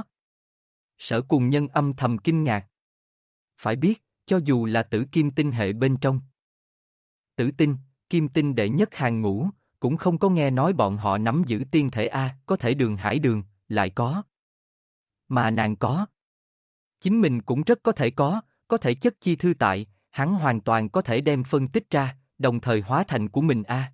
Sở Cùng Nhân âm thầm kinh ngạc. Phải biết, cho dù là tử kim tinh hệ bên trong. Tử tinh, kim tinh đệ nhất hàng ngũ, cũng không có nghe nói bọn họ nắm giữ tiên thể A, có thể Đường Hải Đường, lại có. Mà nàng có. Chính mình cũng rất có thể chất chi thư tại, hắn hoàn toàn có thể đem phân tích ra, đồng thời hóa thành của mình A.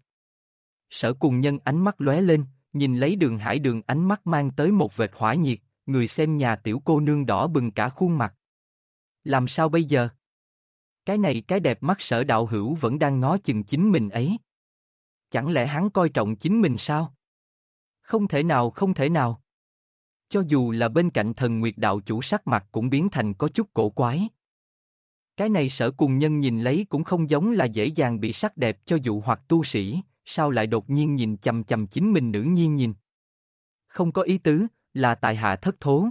Sở Cùng Nhân ánh mắt lóe lên, nhìn lấy Đường Hải Đường ánh mắt mang tới một vệt hỏa nhiệt, người xem nhà tiểu cô nương đỏ bừng cả khuôn mặt. Làm sao bây giờ? Cái này cái đẹp mắt Sở đạo hữu vẫn đang ngó chừng chính mình ấy. Chẳng lẽ hắn coi trọng chính mình sao? Không thể nào, không thể nào. Cho dù là bên cạnh Thần Nguyệt đạo chủ sắc mặt cũng biến thành có chút cổ quái. Cái này Sở Cùng Nhân nhìn lấy cũng không giống là dễ dàng bị sắc đẹp cho dụ hoặc tu sĩ, sao lại đột nhiên nhìn chằm chằm chính mình nữ nhi nhìn. Không có ý tứ, là tại hạ thất thố.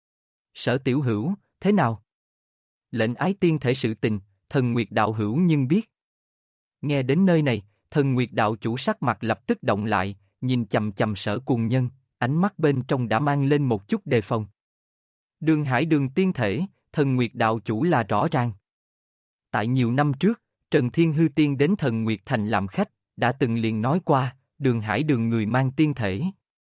Sở tiểu hữu, thế nào? Lệnh ái tiên thể sự tình, Thần Nguyệt đạo hữu nhưng biết. Nghe đến nơi này, Thần Nguyệt đạo chủ sắc mặt lập tức động lại, nhìn chằm chằm Sở Cùng Nhân, ánh mắt bên trong đã mang lên một chút đề phòng. Đường Hải Đường tiên thể, Thần Nguyệt đạo chủ là rõ ràng. Tại nhiều năm trước, Trần Thiên Hư Tiên đến Thần Nguyệt Thành làm khách, đã từng liền nói qua, Đường Hải Đường người mang tiên thể.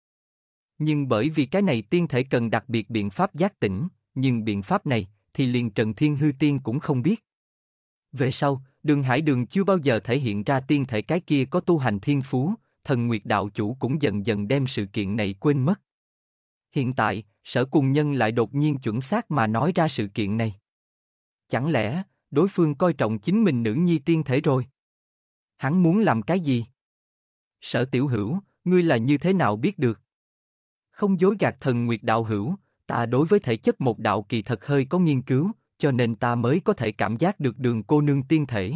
Nhưng bởi vì cái này tiên thể cần đặc biệt biện pháp giác tỉnh, nhưng biện pháp này, thì liền Trần Thiên Hư Tiên cũng không biết. Về sau, Đường Hải Đường chưa bao giờ thể hiện ra tiên thể cái kia có tu hành thiên phú, Thần Nguyệt đạo chủ cũng dần dần đem sự kiện này quên mất. Hiện tại, Sở Cùng Nhân lại đột nhiên chuẩn xác mà nói ra sự kiện này. Chẳng lẽ, đối phương coi trọng chính mình nữ nhi tiên thể rồi. Hắn muốn làm cái gì? Sở Tiểu Hữu, ngươi là như thế nào biết được? Không dối gạt Thần Nguyệt đạo hữu, ta đối với thể chất một đạo kỳ thật hơi có nghiên cứu, cho nên ta mới có thể cảm giác được Đường cô nương tiên thể.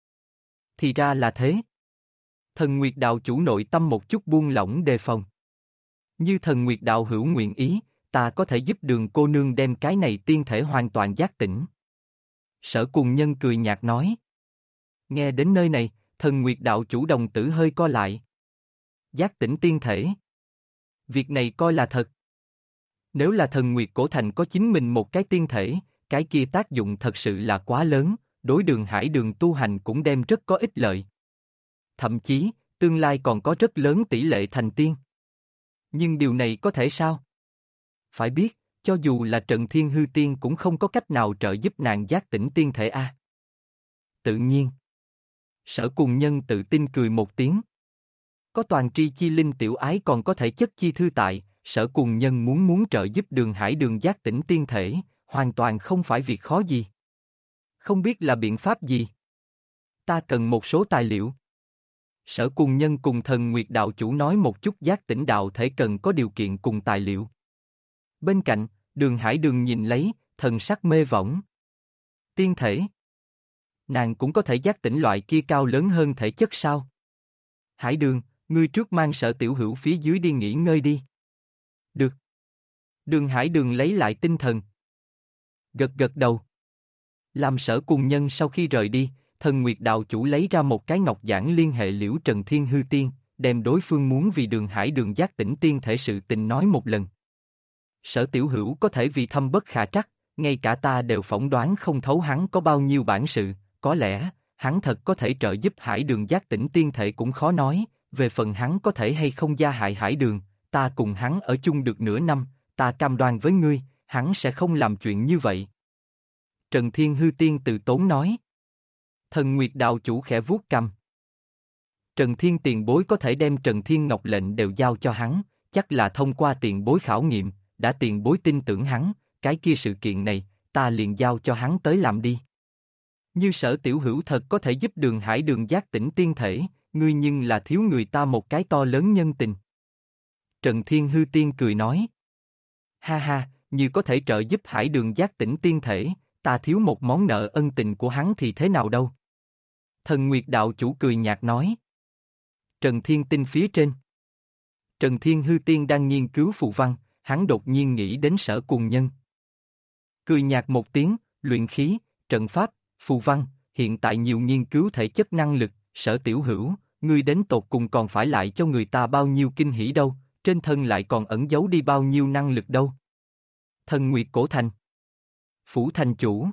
Thì ra là thế. Thần Nguyệt đạo chủ nội tâm một chút buông lỏng đề phòng. Như Thần Nguyệt đạo hữu nguyện ý, ta có thể giúp Đường cô nương đem cái này tiên thể hoàn toàn giác tỉnh. Sở Cùng Nhân cười nhạt nói. Nghe đến nơi này, Thần Nguyệt đạo chủ đồng tử hơi co lại. Giác tỉnh tiên thể. Việc này coi là thật. Nếu là Thần Nguyệt Cổ Thành có chính mình một cái tiên thể, cái kia tác dụng thật sự là quá lớn, đối Đường Hải Đường tu hành cũng đem rất có ích lợi. Thậm chí, tương lai còn có rất lớn tỷ lệ thành tiên. Nhưng điều này có thể sao? Phải biết, cho dù là Trần Thiên Hư Tiên cũng không có cách nào trợ giúp nàng giác tỉnh tiên thể a. Tự nhiên. Sở Cùng Nhân tự tin cười một tiếng. Có toàn tri chi linh tiểu ái còn có thể chất chi thư tại, Sở Cùng Nhân muốn trợ giúp Đường Hải Đường giác tỉnh tiên thể, hoàn toàn không phải việc khó gì. Không biết là biện pháp gì? Ta cần một số tài liệu. Sở Cùng Nhân cùng Thần Nguyệt đạo chủ nói một chút giác tỉnh đạo thể cần có điều kiện cùng tài liệu. Bên cạnh, Đường Hải Đường nhìn lấy, thần sắc mê võng. Tiên thể. Nàng cũng có thể giác tỉnh loại kia cao lớn hơn thể chất sao? Hải Đường, ngươi trước mang Sở Tiểu Hữu phía dưới đi nghỉ ngơi đi. Được. Đường Hải Đường lấy lại tinh thần. Gật gật đầu. Làm Sở Cùng Nhân sau khi rời đi, Thần Nguyệt đạo chủ lấy ra một cái ngọc giản liên hệ Liễu Trần Thiên Hư Tiên, đem đối phương muốn vì Đường Hải Đường giác tỉnh tiên thể sự tình nói một lần. Sở Tiểu Hữu có thể vì thâm bất khả trắc, ngay cả ta đều phỏng đoán không thấu hắn có bao nhiêu bản sự, có lẽ, hắn thật có thể trợ giúp Hải Đường giác tỉnh tiên thể cũng khó nói, về phần hắn có thể hay không gia hại Hải Đường, ta cùng hắn ở chung được nửa năm, ta cam đoan với ngươi, hắn sẽ không làm chuyện như vậy. Trần Thiên Hư Tiên từ tốn nói. Thần Nguyệt đạo chủ khẽ vuốt cằm. Trần Thiên tiền bối có thể đem Trần Thiên Ngọc lệnh đều giao cho hắn, chắc là thông qua tiền bối khảo nghiệm, đã tiền bối tin tưởng hắn, cái kia sự kiện này, ta liền giao cho hắn tới làm đi. Như Sở Tiểu Hữu thật có thể giúp Đường Hải Đường giác tỉnh tiên thể, ngươi nhưng là thiếu người ta một cái to lớn nhân tình. Trần Thiên Hư Tiên cười nói. Ha ha, như có thể trợ giúp Hải Đường giác tỉnh tiên thể, ta thiếu một món nợ ân tình của hắn thì thế nào đâu. Thần Nguyệt đạo chủ cười nhạt nói. Trần Thiên Tinh phía trên. Trần Thiên Hư Tiên đang nghiên cứu phù văn, hắn đột nhiên nghĩ đến Sở Cùng Nhân. Cười nhạt một tiếng, luyện khí, trận pháp, phù văn, hiện tại nhiều nghiên cứu thể chất năng lực, Sở Tiểu Hữu, ngươi đến tột cùng còn phải lại cho người ta bao nhiêu kinh hỉ đâu, trên thân lại còn ẩn giấu đi bao nhiêu năng lực đâu. Thần Nguyệt Cổ Thành. Phủ thành chủ.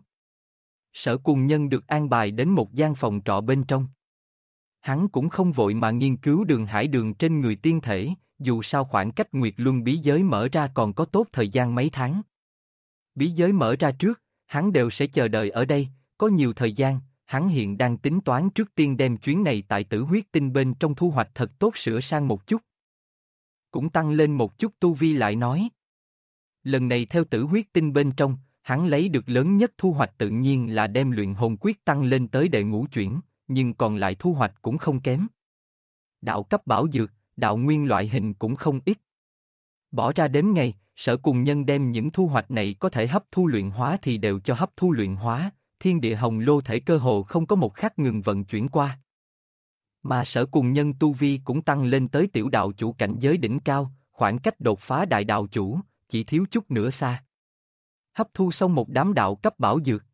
Sở Cùng Nhân được an bài đến một gian phòng trọ bên trong. Hắn cũng không vội mà nghiên cứu Đường Hải Đường trên người tiên thể, dù sao khoảng cách Nguyệt Luân bí giới mở ra còn có tốt thời gian mấy tháng. Bí giới mở ra trước, hắn đều sẽ chờ đợi ở đây, có nhiều thời gian, hắn hiện đang tính toán trước tiên đem chuyến này tại Tử Huyết Tinh bên trong thu hoạch thật tốt sửa sang một chút. Cũng tăng lên một chút tu vi lại nói. Lần này theo Tử Huyết Tinh bên trong, hắn lấy được lớn nhất thu hoạch tự nhiên là đem luyện hồn quyết tăng lên tới đệ ngũ chuyển, nhưng còn lại thu hoạch cũng không kém. Đạo cấp bảo dược, đạo nguyên loại hình cũng không ít. Bỏ ra đếm ngày, Sở Cùng Nhân đem những thu hoạch này có thể hấp thu luyện hóa thì đều cho hấp thu luyện hóa, thiên địa hồng lô thể cơ hồ không có một khắc ngừng vận chuyển qua. Mà Sở Cùng Nhân tu vi cũng tăng lên tới tiểu đạo chủ cảnh giới đỉnh cao, khoảng cách đột phá đại đạo chủ, chỉ thiếu chút nữa xa. Hấp thu xong một đám đạo cấp bảo dược.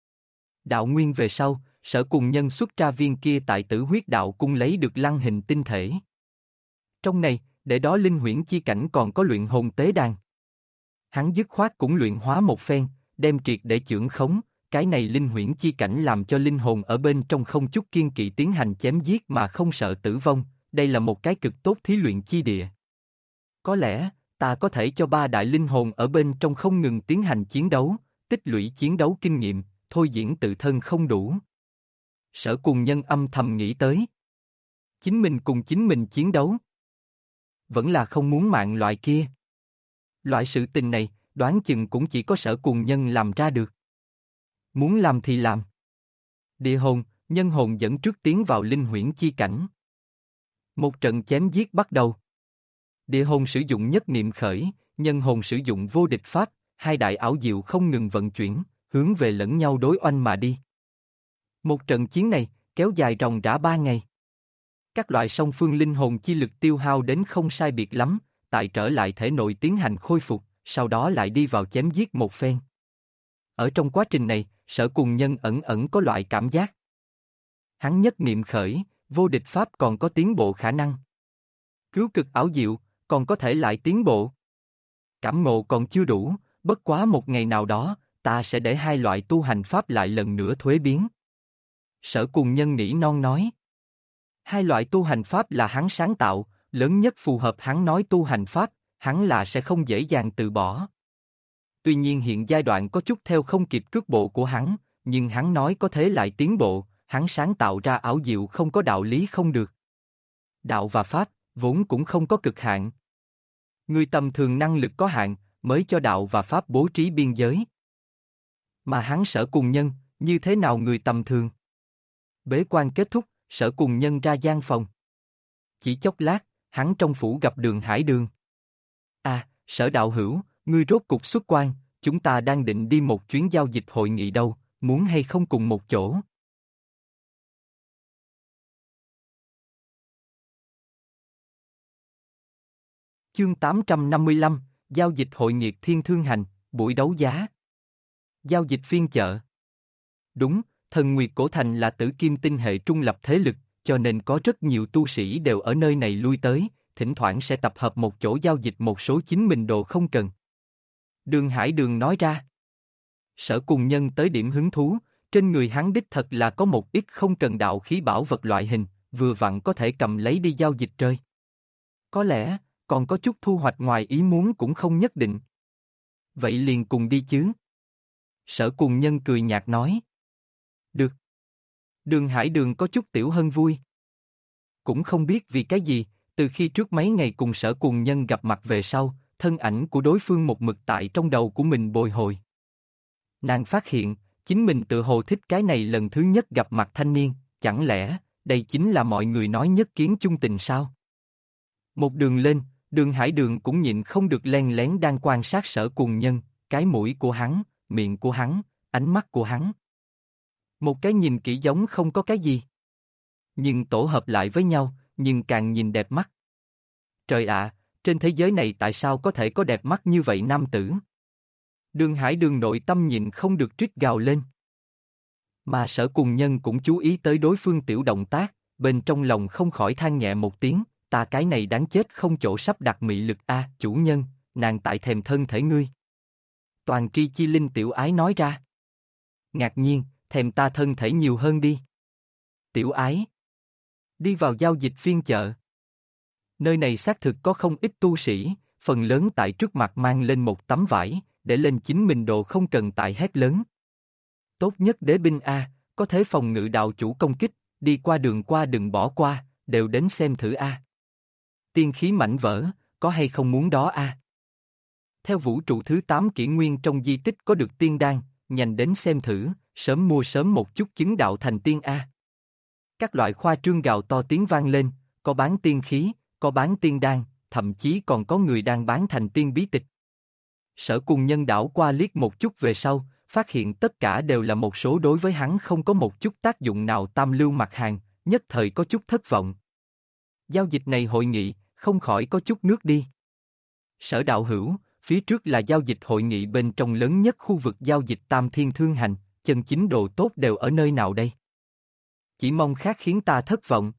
Đạo nguyên về sau, Sở Cùng Nhân xuất ra viên kia tại Tử Huyết Đạo cung lấy được lăng hình tinh thể. Trong này, để đó linh huyễn chi cảnh còn có luyện hồn tế đàn. Hắn dứt khoát cũng luyện hóa một phen, đem triệt để chưởng khống, cái này linh huyễn chi cảnh làm cho linh hồn ở bên trong không chút kiên kỵ tiến hành chém giết mà không sợ tử vong, đây là một cái cực tốt thí luyện chi địa. Có lẽ, ta có thể cho ba đại linh hồn ở bên trong không ngừng tiến hành chiến đấu, tích lũy chiến đấu kinh nghiệm, thôi diễn tự thân không đủ. Sở Cùng Nhân âm thầm nghĩ tới. Chính mình cùng chính mình chiến đấu. Vẫn là không muốn mạng loại kia. Loại sự tình này, đoán chừng cũng chỉ có Sở Cùng Nhân làm ra được. Muốn làm thì làm. Địa hồn, nhân hồn dẫn trước tiến vào linh huyễn chi cảnh. Một trận chém giết bắt đầu. Địa hồn sử dụng nhất niệm khởi, nhân hồn sử dụng vô địch pháp, hai đại ảo diệu không ngừng vận chuyển, hướng về lẫn nhau đối oanh mà đi. Một trận chiến này, kéo dài ròng rã 3 ngày. Các loại song phương linh hồn chi lực tiêu hao đến không sai biệt lắm, tại trở lại thể nội tiến hành khôi phục, sau đó lại đi vào chém giết một phen. Ở trong quá trình này, Sở Cùng Nhân ẩn ẩn có loại cảm giác. Hắn nhất niệm khởi, vô địch pháp còn có tiến bộ khả năng. Cứu cực ảo diệu, còn có thể lại tiến bộ. Cảm ngộ còn chưa đủ, bất quá một ngày nào đó, ta sẽ để hai loại tu hành pháp lại lần nữa thuế biến. Sở Cùng Nhân nỉ non nói. Hai loại tu hành pháp là hắn sáng tạo, lớn nhất phù hợp hắn nói tu hành pháp, hắn là sẽ không dễ dàng từ bỏ. Tuy nhiên hiện giai đoạn có chút theo không kịp cước bộ của hắn, nhưng hắn nói có thế lại tiến bộ, hắn sáng tạo ra ảo diệu không có đạo lý không được. Đạo và pháp, vốn cũng không có cực hạn. Người tầm thường năng lực có hạn, mới cho đạo và pháp bố trí biên giới. Mà hắn Sở Cùng Nhân, như thế nào người tầm thường? Bế quan kết thúc, Sở Cùng Nhân ra gian phòng. Chỉ chốc lát, hắn trong phủ gặp Đường Hải Đường. À, Sở đạo hữu, ngươi rốt cục xuất quan, chúng ta đang định đi một chuyến giao dịch hội nghị đâu, muốn hay không cùng một chỗ? Chương 855, Giao dịch hội nghị Thiên Thương Hành, buổi đấu giá. Giao dịch phiên chợ. Đúng, Thần Nguyệt Cổ Thành là Tử Kim tinh hệ trung lập thế lực, cho nên có rất nhiều tu sĩ đều ở nơi này lui tới, thỉnh thoảng sẽ tập hợp một chỗ giao dịch một số chính mình đồ không cần. Đường Hải Đường nói ra. Sở Cùng Nhân tới điểm hứng thú, trên người hắn đích thật là có một ít không cần đạo khí bảo vật loại hình, vừa vặn có thể cầm lấy đi giao dịch chơi. Có lẽ, còn có chút thu hoạch ngoài ý muốn cũng không nhất định. Vậy liền cùng đi chứ. Sở Cùng Nhân cười nhạt nói. Được. Đường Hải Đường có chút tiểu hơn vui. Cũng không biết vì cái gì, từ khi trước mấy ngày cùng Sở Cùng Nhân gặp mặt về sau, thân ảnh của đối phương một mực tại trong đầu của mình bồi hồi. Nàng phát hiện, chính mình tự hồ thích cái này lần thứ nhất gặp mặt thanh niên, chẳng lẽ, đây chính là mọi người nói nhất kiến chung tình sao? Một đường lên, Đường Hải Đường cũng nhịn không được len lén đang quan sát Sở Cùng Nhân, cái mũi của hắn, miệng của hắn, ánh mắt của hắn. Một cái nhìn kỹ giống không có cái gì. Nhưng tổ hợp lại với nhau, nhưng càng nhìn đẹp mắt. Trời ạ, trên thế giới này tại sao có thể có đẹp mắt như vậy nam tử? Đường Hải Đường nội tâm nhịn không được trích gào lên. Mà Sở Cùng Nhân cũng chú ý tới đối phương tiểu động tác, bên trong lòng không khỏi than nhẹ một tiếng, ta cái này đáng chết không chỗ sắp đặt mị lực a, chủ nhân, nàng tại thèm thân thể ngươi. Toàn tri chi linh tiểu ái nói ra. Ngạc nhiên, thèm ta thân thể nhiều hơn đi. Tiểu ái. Đi vào giao dịch phiên chợ. Nơi này xác thực có không ít tu sĩ, phần lớn tại trước mặt mang lên một tấm vải, để lên chính mình đồ không cần tại hét lớn. Tốt nhất đế binh A, có thế phòng ngự đạo chủ công kích, đi qua đừng bỏ qua, đều đến xem thử A. Tiên khí mảnh vỡ, có hay không muốn đó A. Theo vũ trụ thứ 8 kỷ nguyên trong di tích có được tiên đan, nhanh đến xem thử, sớm mua sớm một chút chứng đạo thành tiên A. Các loại khoa trương gào to tiếng vang lên, có bán tiên khí, có bán tiên đan, thậm chí còn có người đang bán thành tiên bí tịch. Sở Cùng Nhân đảo qua liếc một chút về sau, phát hiện tất cả đều là một số đối với hắn không có một chút tác dụng nào tam lưu mặt hàng, nhất thời có chút thất vọng. Giao dịch này hội nghị, không khỏi có chút nước đi. Sở đạo hữu, phía trước là giao dịch hội nghị bên trong lớn nhất khu vực giao dịch Tam Thiên Thương Hành, chân chính đồ tốt đều ở nơi nào đây? Chỉ mong khác khiến ta thất vọng.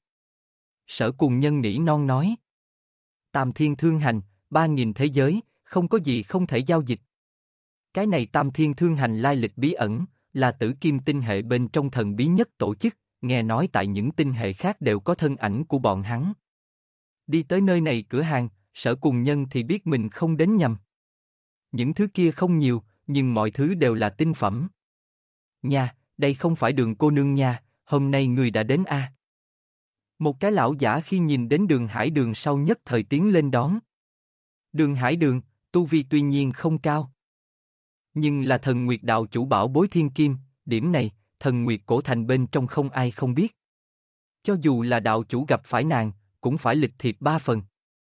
Sở Cùng Nhân nỉ non nói. Tam Thiên Thương Hành, 3.000 thế giới, không có gì không thể giao dịch. Cái này Tam Thiên Thương Hành lai lịch bí ẩn, là Tử Kim tinh hệ bên trong thần bí nhất tổ chức, nghe nói tại những tinh hệ khác đều có thân ảnh của bọn hắn. Đi tới nơi này cửa hàng, Sở Cùng Nhân thì biết mình không đến nhầm. Những thứ kia không nhiều, nhưng mọi thứ đều là tinh phẩm. Nha, đây không phải Đường cô nương nha, hôm nay người đã đến a. Một cái lão giả khi nhìn đến Đường Hải Đường sau nhất thời tiến lên đón. Đường Hải Đường, tu vi tuy nhiên không cao, nhưng là Thần Nguyệt đạo chủ bảo bối thiên kim, điểm này, thần nguyệt cổ thành bên trong không ai không biết. Cho dù là đạo chủ gặp phải nàng, cũng phải lịch thiệp 3 phần.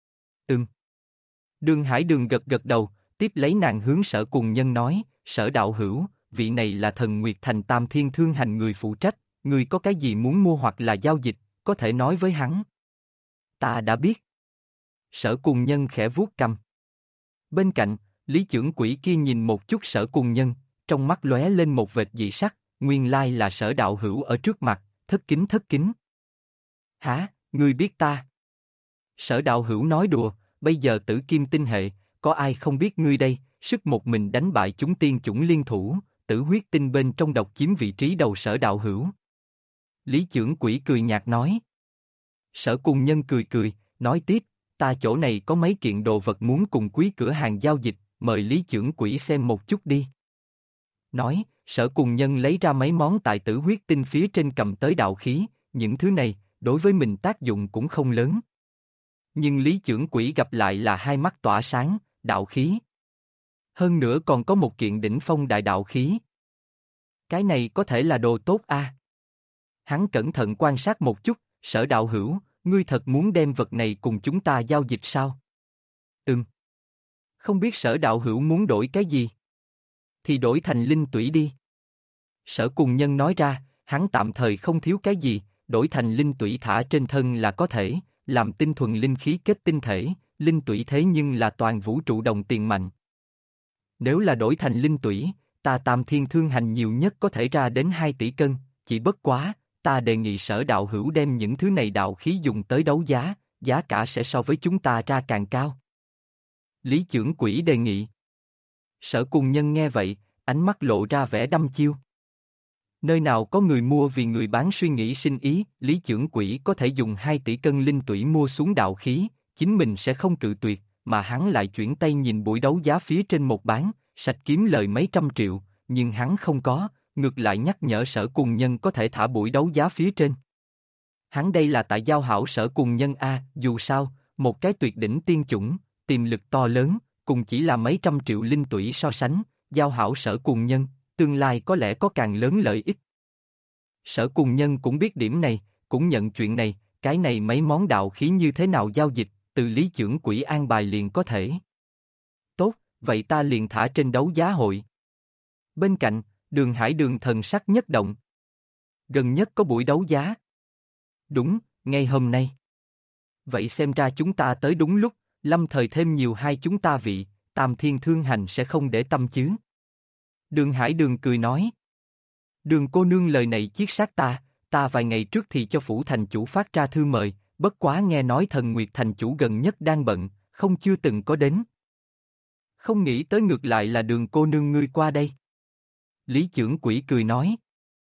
Đường Hải Đường gật gật đầu, tiếp lấy nàng hướng Sở Cùng Nhân nói, Sở đạo hữu, vị này là thần Nguyệt Thành Tam Thiên Thương Hành người phụ trách, người có cái gì muốn mua hoặc là giao dịch, có thể nói với hắn. Ta đã biết. Sở Cùng Nhân khẽ vuốt cằm. Bên cạnh, Lý Chưởng Quỷ kia nhìn một chút Sở Cùng Nhân, trong mắt lóe lên một vệt dị sắc, nguyên lai là Sở đạo hữu ở trước mặt, thất kính. Hả, ngươi biết ta? Sở đạo hữu nói đùa, bây giờ Tử Kim tinh hệ, có ai không biết ngươi đây, sức một mình đánh bại chúng tiên chủng liên thủ, Tử Huyết Tinh bên trong độc chiếm vị trí đầu Sở đạo hữu. Lý Chưởng Quỷ cười nhạt nói. Sở Cùng Nhân cười, nói tiếp, ta chỗ này có mấy kiện đồ vật muốn cùng quý cửa hàng giao dịch, mời Lý Chưởng Quỷ xem một chút đi. Nói, Sở Cùng Nhân lấy ra mấy món tại Tử Huyết Tinh phía trên cầm tới đạo khí, những thứ này, đối với mình tác dụng cũng không lớn. Nhưng Lý Chưởng Quỷ gặp lại là hai mắt tỏa sáng, đạo khí. Hơn nữa còn có một kiện đỉnh phong đại đạo khí. Cái này có thể là đồ tốt a. Hắn cẩn thận quan sát một chút, Sở đạo hữu, ngươi thật muốn đem vật này cùng chúng ta giao dịch sao? Không biết Sở đạo hữu muốn đổi cái gì? Thì đổi thành linh tủy đi. Sở Cùng Nhân nói ra, hắn tạm thời không thiếu cái gì, đổi thành linh tủy thả trên thân là có thể, làm tinh thuần linh khí kết tinh thể, linh tủy thế nhưng là toàn vũ trụ đồng tiền mạnh. Nếu là đổi thành linh tủy, ta Tam Thiên Thương Hành nhiều nhất có thể ra đến 2 tỷ cân, chỉ bất quá, ta đề nghị Sở đạo hữu đem những thứ này đạo khí dùng tới đấu giá, giá cả sẽ so với chúng ta ra càng cao. Lý Chưởng Quỷ đề nghị. Sở Cùng Nhân nghe vậy, ánh mắt lộ ra vẻ đăm chiêu. Nơi nào có người mua vì người bán suy nghĩ sinh ý, Lý Chưởng Quỷ có thể dùng 2 tỷ cân linh tủy mua xuống đạo khí, chính mình sẽ không cự tuyệt, mà hắn lại chuyển tay nhìn buổi đấu giá phía trên một bán, sạch kiếm lời mấy trăm triệu, nhưng hắn không có, ngược lại nhắc nhở Sở Cùng Nhân có thể thả buổi đấu giá phía trên. Hắn đây là tại giao hảo Sở Cùng Nhân a, dù sao, một cái tuyệt đỉnh tiên chủng, tiềm lực to lớn, cùng chỉ là mấy trăm triệu linh tủy so sánh, giao hảo Sở Cùng Nhân, tương lai có lẽ có càng lớn lợi ích. Sở Cùng Nhân cũng biết điểm này, cũng nhận chuyện này, cái này mấy món đạo khí như thế nào giao dịch, từ Lý Chưởng Quỷ an bài liền có thể. Tốt, vậy ta liền thả trên đấu giá hội. Bên cạnh, Đường Hải Đường thần sắc nhất động. Gần nhất có buổi đấu giá. Đúng, ngay hôm nay. Vậy xem ra chúng ta tới đúng lúc, lâm thời thêm nhiều hai chúng ta vị, Tam Thiên Thương Hành sẽ không để tâm chứ. Đường Hải Đường cười nói. Đường cô nương lời này chiết sát ta vài ngày trước thì cho phủ thành chủ phát ra thư mời, bất quá nghe nói thần Nguyệt thành chủ gần nhất đang bận, không chưa từng có đến. Không nghĩ tới ngược lại là Đường cô nương ngươi qua đây. Lý Chưởng Quỷ cười nói.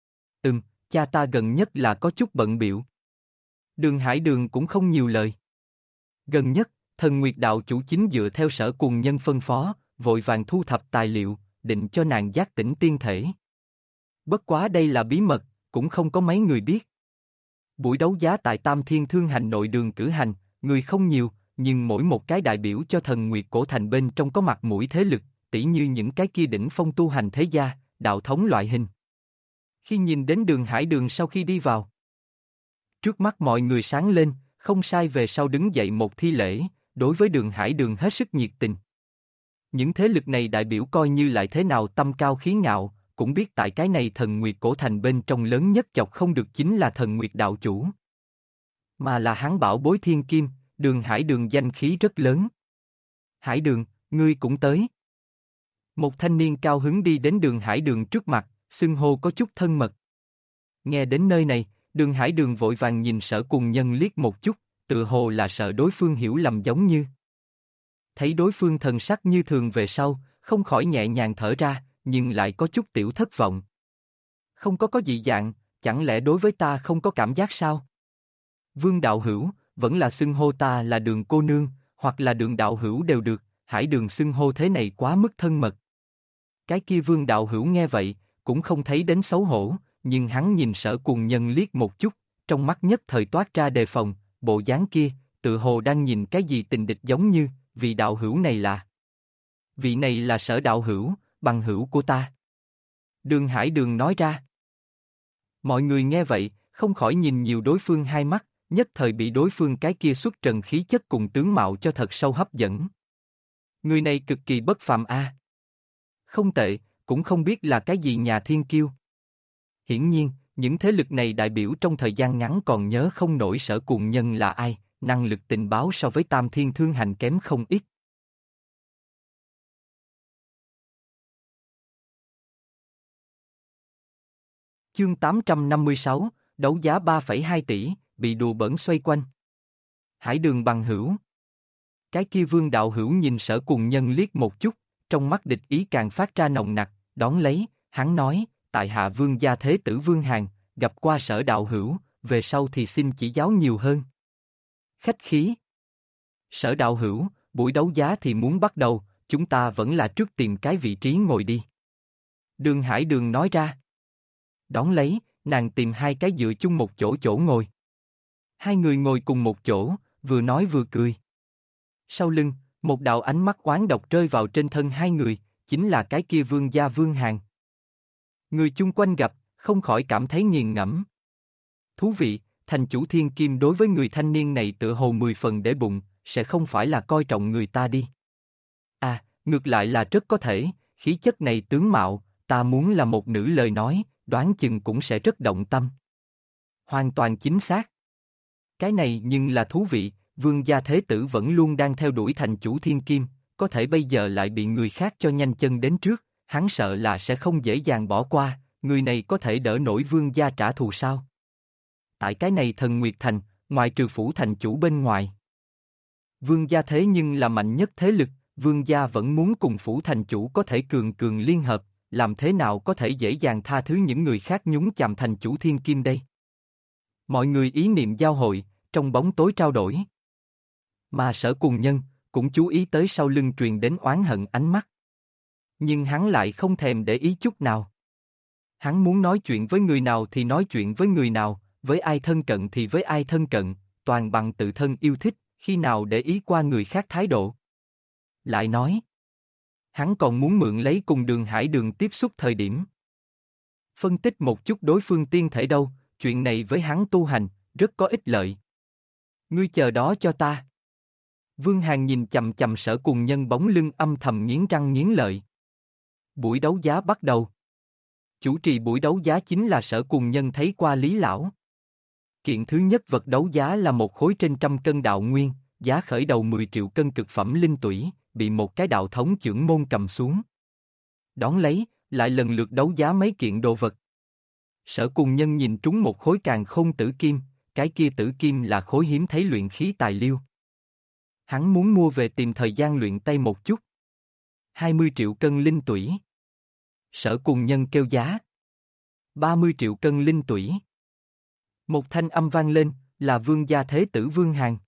Cha ta gần nhất là có chút bận bịu. Đường Hải Đường cũng không nhiều lời. Gần nhất, thần Nguyệt đạo chủ chính dựa theo Sở Cùng Nhân phân phó, vội vàng thu thập tài liệu, định cho nàng giác tỉnh tiên thể. Bất quá đây là bí mật, cũng không có mấy người biết. Buổi đấu giá tại Tam Thiên Thương Hành nội đường cử hành, người không nhiều, nhưng mỗi một cái đại biểu cho thần Nguyệt cổ thành bên trong có mặt mũi thế lực, tỉ như những cái kia đỉnh phong tu hành thế gia, đạo thống loại hình. Khi nhìn đến Đường Hải Đường sau khi đi vào, trước mắt mọi người sáng lên, không sai về sau đứng dậy một thi lễ, đối với Đường Hải Đường hết sức nhiệt tình. Những thế lực này đại biểu coi như lại thế nào tâm cao khí ngạo, cũng biết tại cái này thần Nguyệt cổ thành bên trong lớn nhất chọc không được chính là thần Nguyệt đạo chủ. Mà là hắn bảo bối thiên kim, Đường Hải Đường danh khí rất lớn. Hải Đường, ngươi cũng tới. Một thanh niên cao hứng đi đến Đường Hải Đường trước mặt, xưng hô có chút thân mật. Nghe đến nơi này, Đường Hải Đường vội vàng nhìn Sở Cùng Nhân liếc một chút, tự hồ là sợ đối phương hiểu lầm giống như. Thấy đối phương thần sắc như thường về sau, không khỏi nhẹ nhàng thở ra, nhưng lại có chút tiểu thất vọng. Không có dị dạng, chẳng lẽ đối với ta không có cảm giác sao? Vương đạo hữu, vẫn là xưng hô ta là Đường cô nương, hoặc là Đường đạo hữu đều được, Hải Đường xưng hô thế này quá mức thân mật. Cái kia Vương đạo hữu nghe vậy, cũng không thấy đến xấu hổ, nhưng hắn nhìn Sở Cùng Nhân liếc một chút, trong mắt nhất thời toát ra đề phòng, bộ dáng kia, tự hồ đang nhìn cái gì tình địch giống như, vị đạo hữu này là. Vị này là Sở đạo hữu, bằng hữu của ta. Đường Hải Đường nói ra. Mọi người nghe vậy, không khỏi nhìn nhiều đối phương hai mắt, nhất thời bị đối phương cái kia xuất trần khí chất cùng tướng mạo cho thật sâu hấp dẫn. Người này cực kỳ bất phàm a. Không tệ, cũng không biết là cái gì nhà thiên kiêu. Hiển nhiên, những thế lực này đại biểu trong thời gian ngắn còn nhớ không nổi Sở Cuồng Nhân là ai, năng lực tình báo so với Tam Thiên Thương Hành kém không ít. Chương 856, đấu giá 3,2 tỷ, bị đùa bỡn xoay quanh. Hải Đường bằng hữu. Cái kia Vương đạo hữu nhìn Sở Cuồng Nhân liếc một chút, trong mắt địch ý càng phát ra nồng nặc, đón lấy, hắn nói, tại hạ Vương gia thế tử Vương Hàn, gặp qua Sở đạo hữu, về sau thì xin chỉ giáo nhiều hơn. Khách khí. Sở đạo hữu, buổi đấu giá thì muốn bắt đầu, chúng ta vẫn là trước tìm cái vị trí ngồi đi. Đường Hải Đường nói ra. Đón lấy, nàng tìm hai cái dựa chung một chỗ ngồi. Hai người ngồi cùng một chỗ, vừa nói vừa cười. Sau lưng, một đạo ánh mắt oán độc rơi vào trên thân hai người, chính là cái kia Vương gia Vương Hàn. Người chung quanh gặp, không khỏi cảm thấy nghiền ngẫm. Thú vị, thành chủ thiên kim đối với người thanh niên này tựa hồ 10 phần để bụng, sẽ không phải là coi trọng người ta đi. À, ngược lại là rất có thể, khí chất này tướng mạo, ta muốn là một nữ lời nói, đoán chừng cũng sẽ rất động tâm. Hoàn toàn chính xác. Cái này nhưng là thú vị, Vương gia thế tử vẫn luôn đang theo đuổi thành chủ thiên kim, có thể bây giờ lại bị người khác cho nhanh chân đến trước, hắn sợ là sẽ không dễ dàng bỏ qua, người này có thể đỡ nổi vương gia trả thù sao? Tại cái này Thần Nguyệt Thành, ngoại trừ phủ thành chủ bên ngoài. Vương gia thế nhưng là mạnh nhất thế lực, vương gia vẫn muốn cùng phủ thành chủ có thể cường cường liên hợp, làm thế nào có thể dễ dàng tha thứ những người khác nhúng chàm thành chủ thiên kim đây? Mọi người ý niệm giao hội, trong bóng tối trao đổi. Mà Sở Cuồng Nhân, cũng chú ý tới sau lưng truyền đến oán hận ánh mắt. Nhưng hắn lại không thèm để ý chút nào. Hắn muốn nói chuyện với người nào thì nói chuyện với người nào, với ai thân cận thì với ai thân cận, toàn bằng tự thân yêu thích, khi nào để ý qua người khác thái độ. Lại nói, hắn còn muốn mượn lấy cùng Đường Hải Đường tiếp xúc thời điểm. Phân tích một chút đối phương tiên thể đâu, chuyện này với hắn tu hành, rất có ích lợi. Ngươi chờ đó cho ta. Vương Hàn nhìn chầm chầm Sở Cuồng Nhân bóng lưng âm thầm nghiến răng nghiến lợi. Buổi đấu giá bắt đầu. Chủ trì buổi đấu giá chính là Sở Cuồng Nhân thấy qua Lý Lão. Kiện thứ nhất vật đấu giá là một khối trên trăm cân đạo nguyên, giá khởi đầu 10 triệu cân cực phẩm linh tủy, bị một cái đạo thống chưởng môn cầm xuống. Đón lấy, lại lần lượt đấu giá mấy kiện đồ vật. Sở Cuồng Nhân nhìn trúng một khối càn khôn tử kim, cái kia tử kim là khối hiếm thấy luyện khí tài liêu. Hắn muốn mua về tìm thời gian luyện tay một chút. 20 triệu cân linh tủy. Sở Cuồng Nhân kêu giá. 30 triệu cân linh tủy. Một thanh âm vang lên, là vương gia thế tử Vương Hàn.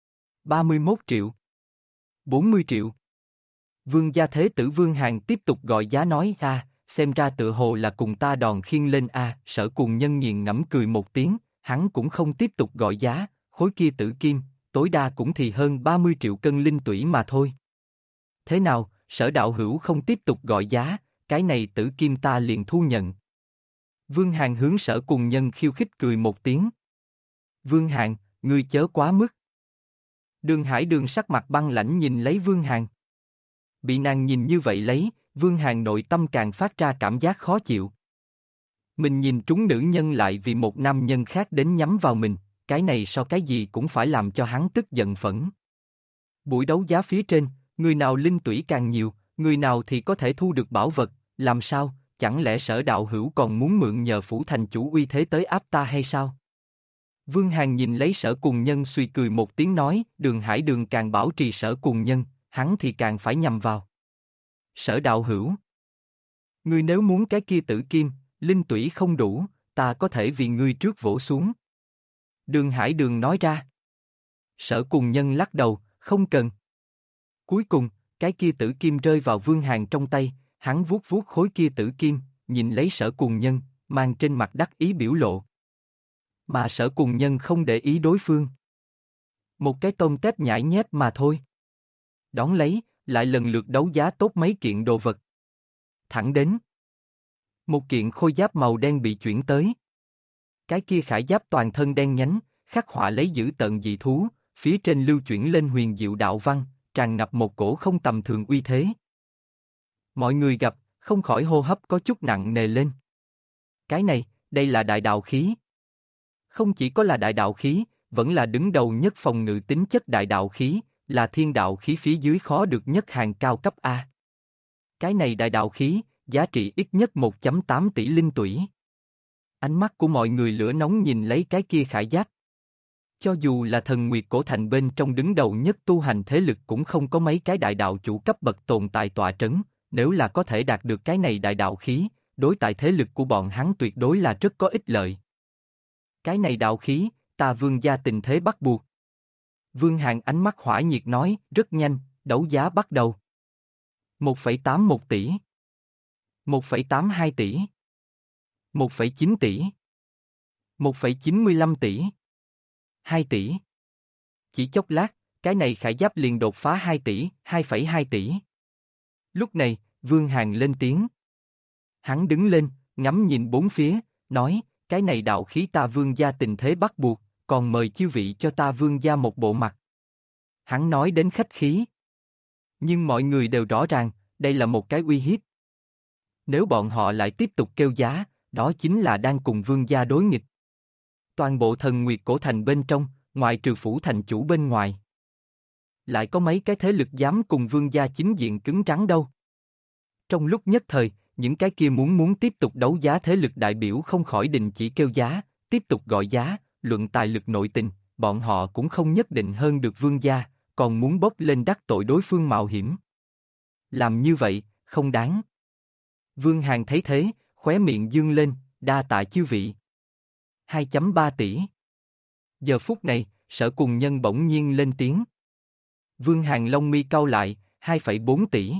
31 triệu. 40 triệu. Vương gia thế tử Vương Hàn tiếp tục gọi giá nói xem ra tựa hồ là cùng ta đòn khiêng lên Sở Cuồng Nhân nghiền ngẫm cười một tiếng, hắn cũng không tiếp tục gọi giá, khối kia tử kim, tối đa cũng thì hơn 30 triệu cân linh tủy mà thôi. Thế nào, Sở đạo hữu không tiếp tục gọi giá, cái này tử kim ta liền thu nhận. Vương Hàn hướng Sở Cuồng Nhân khiêu khích cười một tiếng. Vương Hàn, ngươi chớ quá mức. Đường Hải Đường sắc mặt băng lãnh nhìn lấy Vương Hàn. Bị nàng nhìn như vậy lấy, Vương Hàn nội tâm càng phát ra cảm giác khó chịu. Mình nhìn trúng nữ nhân lại vì một nam nhân khác đến nhắm vào mình, cái này so cái gì cũng phải làm cho hắn tức giận phẫn. Buổi đấu giá phía trên, người nào linh tủy càng nhiều, người nào thì có thể thu được bảo vật, làm sao, chẳng lẽ Sở đạo hữu còn muốn mượn nhờ phủ thành chủ uy thế tới áp ta hay sao? Vương Hàn nhìn lấy Sở Cuồng Nhân suy cười một tiếng nói, Đường Hải Đường càng bảo trì Sở Cuồng Nhân, hắn thì càng phải nhằm vào. Sở đạo hữu. Ngươi nếu muốn cái kia tử kim, linh tủy không đủ, ta có thể vì ngươi trước vỗ xuống. Đường Hải Đường nói ra. Sở Cuồng Nhân lắc đầu, không cần. Cuối cùng, cái kia tử kim rơi vào Vương Hàn trong tay, hắn vuốt vuốt khối kia tử kim, nhìn lấy Sở Cuồng Nhân, mang trên mặt đắc ý biểu lộ. Mà Sở Cuồng Nhân không để ý đối phương. Một cái tôm tép nhãi nhép mà thôi. Đón lấy, lại lần lượt đấu giá tốt mấy kiện đồ vật. Thẳng đến. Một kiện khôi giáp màu đen bị chuyển tới. Cái kia khải giáp toàn thân đen nhánh, khắc họa lấy dữ tợn dị thú, phía trên lưu chuyển lên huyền diệu đạo văn, tràn ngập một cổ không tầm thường uy thế. Mọi người gặp, không khỏi hô hấp có chút nặng nề lên. Cái này, đây là đại đạo khí. Không chỉ có là đại đạo khí, vẫn là đứng đầu nhất phòng ngự tính chất đại đạo khí, là thiên đạo khí phía dưới khó được nhất hàng cao cấp A. Cái này đại đạo khí, giá trị ít nhất 1.8 tỷ linh tủy. Ánh mắt của mọi người lửa nóng nhìn lấy cái kia khải giáp. Cho dù là thần Nguyệt Cổ Thành bên trong đứng đầu nhất tu hành thế lực cũng không có mấy cái đại đạo chủ cấp bậc tồn tại tọa trấn, nếu là có thể đạt được cái này đại đạo khí, đối tại thế lực của bọn hắn tuyệt đối là rất có ích lợi. Cái này đạo khí, ta Vương gia tình thế bắt buộc. Vương Hàn ánh mắt hỏa nhiệt nói, rất nhanh, đấu giá bắt đầu. 1,81 tỷ. 1,82 tỷ. 1,9 tỷ. 1,95 tỷ. 2 tỷ. Chỉ chốc lát, cái này khải giáp liền đột phá 2 tỷ, 2,2 tỷ. Lúc này, Vương Hàn lên tiếng. Hắn đứng lên, ngắm nhìn bốn phía, nói, cái này đạo khí ta Vương gia tình thế bắt buộc, còn mời chư vị cho ta Vương gia một bộ mặt. Hắn nói đến khách khí. Nhưng mọi người đều rõ ràng, đây là một cái uy hiếp. Nếu bọn họ lại tiếp tục kêu giá, đó chính là đang cùng Vương gia đối nghịch. Toàn bộ thần Nguyệt Cổ Thành bên trong, ngoài trừ phủ thành chủ bên ngoài. Lại có mấy cái thế lực dám cùng Vương gia chính diện cứng rắn đâu. Trong lúc nhất thời, những cái kia muốn tiếp tục đấu giá thế lực đại biểu không khỏi đình chỉ kêu giá, tiếp tục gọi giá, luận tài lực nội tình, bọn họ cũng không nhất định hơn được Vương gia, còn muốn bốc lên đắc tội đối phương mạo hiểm. Làm như vậy, không đáng. Vương Hàn thấy thế, khóe miệng dương lên, đa tạ chư vị. 2,3 tỷ. Giờ phút này, Sở Cùng Nhân bỗng nhiên lên tiếng. Vương Hàn lông mi cau lại, 2,4 tỷ.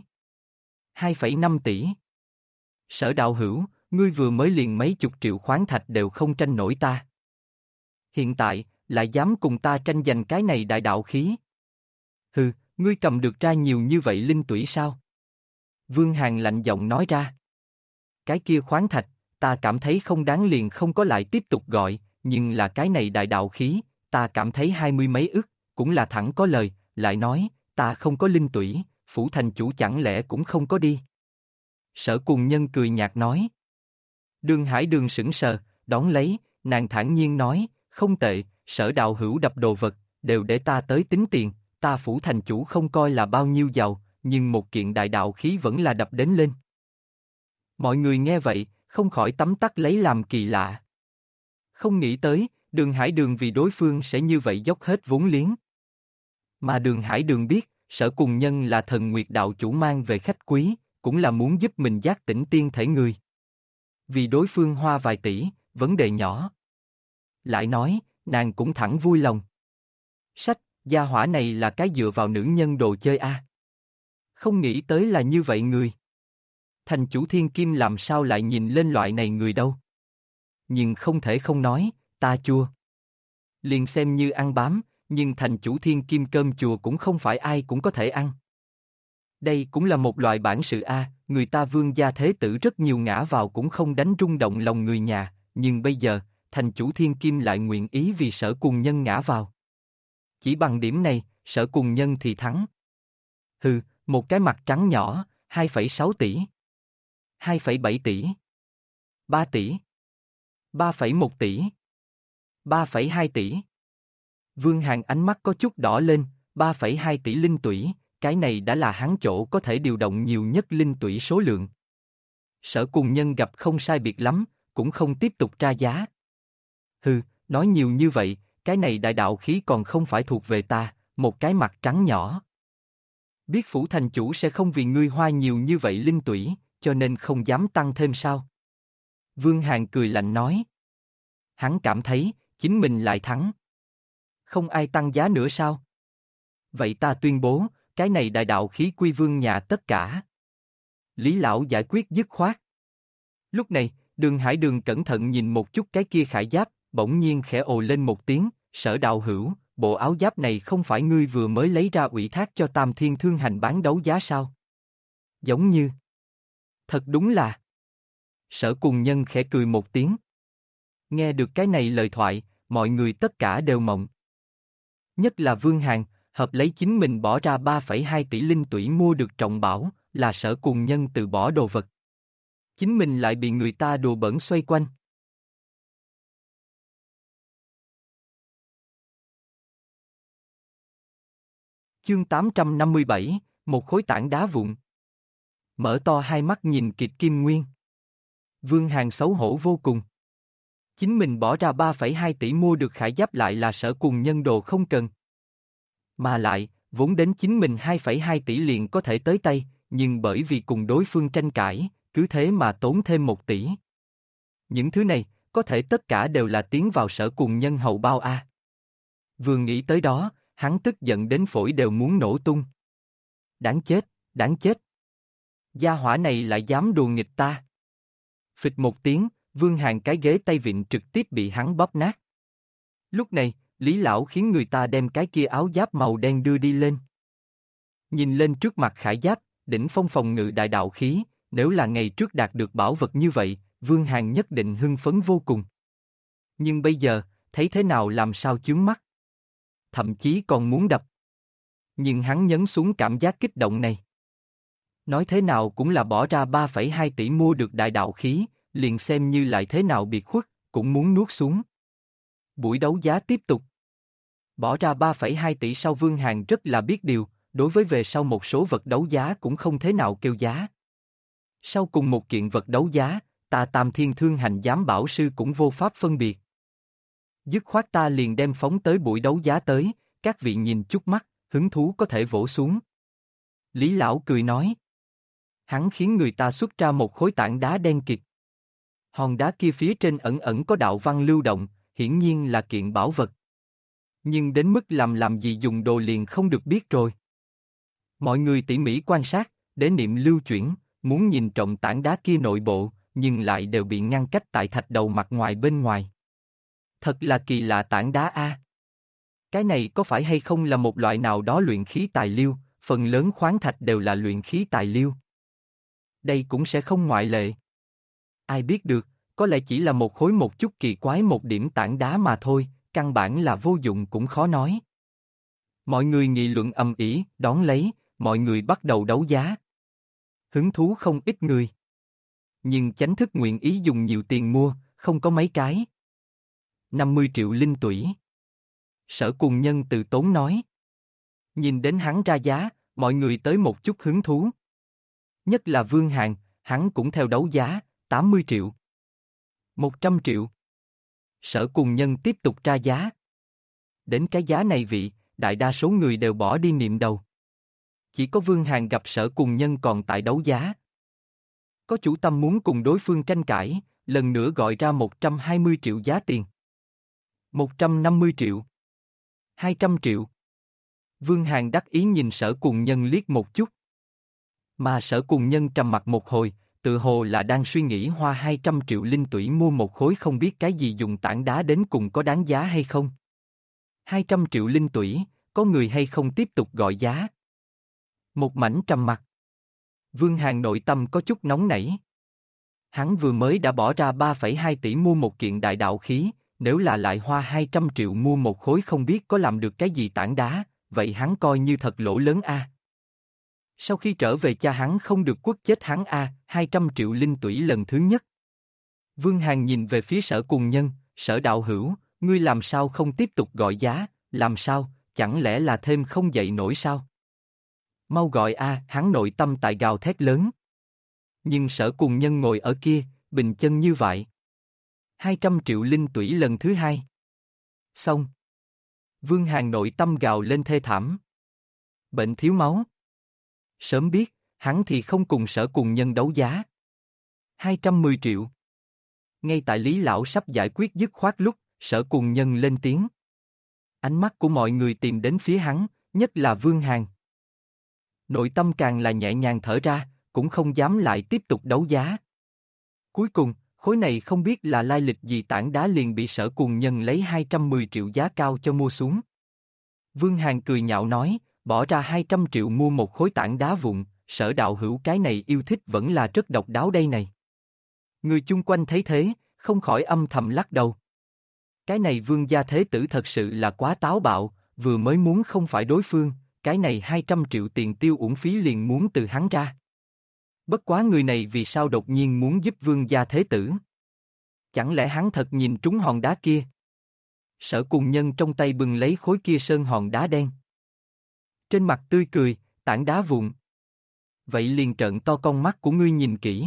2,5 tỷ. Sở đạo hữu, ngươi vừa mới liền mấy chục triệu khoáng thạch đều không tranh nổi ta. Hiện tại, lại dám cùng ta tranh giành cái này đại đạo khí. Hừ, ngươi cầm được ra nhiều như vậy linh tủy sao? Vương Hàn lạnh giọng nói ra. Cái kia khoáng thạch, ta cảm thấy không đáng liền không có lại tiếp tục gọi, nhưng là cái này đại đạo khí, ta cảm thấy 20 mấy ức, cũng là thẳng có lời, lại nói, ta không có linh tủy, phủ thành chủ chẳng lẽ cũng không có đi. Sở Cùng Nhân cười nhạt nói. Đường Hải Đường sững sờ, đón lấy, nàng thản nhiên nói, không tệ, Sở đạo hữu đập đồ vật, đều để ta tới tính tiền, ta phủ thành chủ không coi là bao nhiêu giàu, nhưng một kiện đại đạo khí vẫn là đập đến lên. Mọi người nghe vậy, không khỏi tấm tắc lấy làm kỳ lạ. Không nghĩ tới, Đường Hải Đường vì đối phương sẽ như vậy dốc hết vốn liếng. Mà Đường Hải Đường biết, Sở Cùng Nhân là thần Nguyệt đạo chủ mang về khách quý, cũng là muốn giúp mình giác tỉnh tiên thể người. Vì đối phương hoa vài tỷ, vấn đề nhỏ. Lại nói, nàng cũng thẳng vui lòng. Sách, gia hỏa này là cái dựa vào nữ nhân đồ chơi a. Không nghĩ tới là như vậy người. Thành chủ Thiên Kim làm sao lại nhìn lên loại này người đâu. Nhưng không thể không nói, ta chua. Liền xem như ăn bám, nhưng thành chủ Thiên Kim cơm chùa cũng không phải ai cũng có thể ăn. Đây cũng là một loại bản sự a, người ta Vương gia thế tử rất nhiều ngã vào cũng không đánh rung động lòng người nhà, nhưng bây giờ, thành chủ Thiên Kim lại nguyện ý vì Sở Cùng Nhân ngã vào. Chỉ bằng điểm này, Sở Cùng Nhân thì thắng. Hừ, một cái mặt trắng nhỏ, 2,6 tỷ. 2,7 tỷ. 3 tỷ. 3,1 tỷ. 3,2 tỷ. Vương Hàn ánh mắt có chút đỏ lên, 3,2 tỷ linh tủy, cái này đã là hắn chỗ có thể điều động nhiều nhất linh tủy số lượng. Sở Cùng Nhân gặp không sai biệt lắm, cũng không tiếp tục tra giá. Hừ, nói nhiều như vậy, cái này đại đạo khí còn không phải thuộc về ta, một cái mặt trắng nhỏ. Biết phủ thành chủ sẽ không vì ngươi hoa nhiều như vậy linh tủy, cho nên không dám tăng thêm sao? Vương Hàn cười lạnh nói. Hắn cảm thấy, chính mình lại thắng. Không ai tăng giá nữa sao? Vậy ta tuyên bố, cái này đại đạo khí quy vương nhà tất cả. Lý lão giải quyết dứt khoát. Lúc này, Đường Hải Đường cẩn thận nhìn một chút cái kia khải giáp, bỗng nhiên khẽ ồ lên một tiếng, Sở đạo hữu, bộ áo giáp này không phải ngươi vừa mới lấy ra ủy thác cho Tam Thiên Thương Hành bán đấu giá sao? Giống như. Thật đúng là. Sở Cùng Nhân khẽ cười một tiếng. Nghe được cái này lời thoại, mọi người tất cả đều mộng. Nhất là Vương Hàn, hợp lấy chính mình bỏ ra 3,2 tỷ linh tủy mua được trọng bảo, là Sở Cùng Nhân từ bỏ đồ vật. Chính mình lại bị người ta đùa bỡn xoay quanh. Chương 857, một khối tảng đá vụn. Mở to hai mắt nhìn Kịch Kim Nguyên. Vương Hàn xấu hổ vô cùng. Chính mình bỏ ra 3,2 tỷ mua được khải giáp lại là Sở Cùng Nhân đồ không cần. Mà lại, vốn đến chính mình 2,2 tỷ liền có thể tới tay, nhưng bởi vì cùng đối phương tranh cãi, cứ thế mà tốn thêm 1 tỷ. Những thứ này, có thể tất cả đều là tiến vào Sở Cùng Nhân hậu bao a. Vừa nghĩ tới đó, hắn tức giận đến phổi đều muốn nổ tung. Đáng chết, đáng chết. Gia hỏa này lại dám đùa nghịch ta. Phịch một tiếng, Vương Hàn cái ghế tay vịn trực tiếp bị hắn bóp nát. Lúc này, Lý Lão khiến người ta đem cái kia áo giáp màu đen đưa đi lên. Nhìn lên trước mặt khải giáp, đỉnh phong phòng ngự đại đạo khí, nếu là ngày trước đạt được bảo vật như vậy, Vương Hàn nhất định hưng phấn vô cùng. Nhưng bây giờ, thấy thế nào làm sao chướng mắt. Thậm chí còn muốn đập. Nhưng hắn nhấn xuống cảm giác kích động này. Nói thế nào cũng là bỏ ra 3,2 tỷ mua được đại đạo khí, liền xem như lại thế nào biệt khuất, cũng muốn nuốt xuống. Buổi đấu giá tiếp tục. Bỏ ra 3,2 tỷ sau Vương Hàn rất là biết điều, đối với về sau một số vật đấu giá cũng không thế nào kêu giá. Sau cùng một kiện vật đấu giá, ta Tam Thiên Thương Hành Giám Bảo Sư cũng vô pháp phân biệt. Dứt khoát ta liền đem phóng tới buổi đấu giá tới, các vị nhìn chút mắt, hứng thú có thể vỗ xuống. Lý Lão cười nói. Hắn khiến người ta xuất ra một khối tảng đá đen kịt. Hòn đá kia phía trên ẩn ẩn có đạo văn lưu động, hiển nhiên là kiện bảo vật. Nhưng đến mức làm gì dùng đồ liền không được biết rồi. Mọi người tỉ mỉ quan sát, để niệm lưu chuyển, muốn nhìn trộm tảng đá kia nội bộ, nhưng lại đều bị ngăn cách tại thạch đầu mặt ngoài bên ngoài. Thật là kỳ lạ tảng đá a. Cái này có phải hay không là một loại nào đó luyện khí tài liêu, phần lớn khoáng thạch đều là luyện khí tài liêu. Đây cũng sẽ không ngoại lệ. Ai biết được, có lẽ chỉ là một khối một chút kỳ quái một điểm tảng đá mà thôi, căn bản là vô dụng cũng khó nói. Mọi người nghị luận ầm ĩ, đón lấy, mọi người bắt đầu đấu giá. Hứng thú không ít người. Nhưng Chánh Thức nguyện ý dùng nhiều tiền mua, không có mấy cái. 50 triệu linh tủy. Sở Cùng Nhân từ tốn nói. Nhìn đến hắn ra giá, mọi người tới một chút hứng thú. Nhất là Vương Hàn, hắn cũng theo đấu giá, 80 triệu. 100 triệu. Sở Cùng Nhân tiếp tục ra giá. Đến cái giá này đại đa số người đều bỏ đi niệm đầu. Chỉ có Vương Hàn gặp Sở Cùng Nhân còn tại đấu giá. Có chủ tâm muốn cùng đối phương tranh cãi, lần nữa gọi ra 120 triệu giá tiền. 150 triệu. 200 triệu. Vương Hàn đắc ý nhìn Sở Cùng Nhân liếc một chút. Mà Sở Cùng Nhân trầm mặt một hồi, tự hồ là đang suy nghĩ hoa 200 triệu linh tủy mua một khối không biết cái gì dùng tảng đá đến cùng có đáng giá hay không. 200 triệu linh tủy, có người hay không tiếp tục gọi giá. Một mảnh trầm mặc. Vương Hàn nội tâm có chút nóng nảy. Hắn vừa mới đã bỏ ra 3,2 tỷ mua một kiện đại đạo khí, nếu là lại hoa 200 triệu mua một khối không biết có làm được cái gì tảng đá, vậy hắn coi như thật lỗ lớn a. Sau khi trở về cha hắn không được quất chết hắn a, 200 triệu linh tủy lần thứ nhất. Vương Hàn nhìn về phía Sở Cùng Nhân, Sở đạo hữu, ngươi làm sao không tiếp tục gọi giá, làm sao, chẳng lẽ là thêm không dậy nổi sao? Mau gọi a, hắn nội tâm tại gào thét lớn. Nhưng Sở Cùng Nhân ngồi ở kia, bình chân như vậy. 200 triệu linh tủy lần thứ hai. Xong. Vương Hàn nội tâm gào lên thê thảm. Bệnh thiếu máu. Sớm biết, hắn thì không cùng Sở Cùng Nhân đấu giá. 210 triệu. Ngay tại Lý Lão sắp giải quyết dứt khoát lúc, Sở Cùng Nhân lên tiếng. Ánh mắt của mọi người tìm đến phía hắn, nhất là Vương Hàn. Nội tâm càng là nhẹ nhàng thở ra, cũng không dám lại tiếp tục đấu giá. Cuối cùng, khối này không biết là lai lịch gì tảng đá liền bị Sở Cùng Nhân lấy 210 triệu giá cao cho mua xuống. Vương Hàn cười nhạo nói, bỏ ra 200 triệu mua một khối tảng đá vụn, Sở đạo hữu cái này yêu thích vẫn là rất độc đáo đây này. Người chung quanh thấy thế, không khỏi âm thầm lắc đầu. Cái này Vương gia thế tử thật sự là quá táo bạo, vừa mới muốn không phải đối phương, cái này 200 triệu tiền tiêu uổng phí liền muốn từ hắn ra. Bất quá người này vì sao đột nhiên muốn giúp Vương gia thế tử? Chẳng lẽ hắn thật nhìn trúng hòn đá kia? Sở Cùng Nhân trong tay bừng lấy khối kia sơn hòn đá đen. Trên mặt tươi cười, tảng đá vụn. Vậy liền trợn to con mắt của ngươi nhìn kỹ.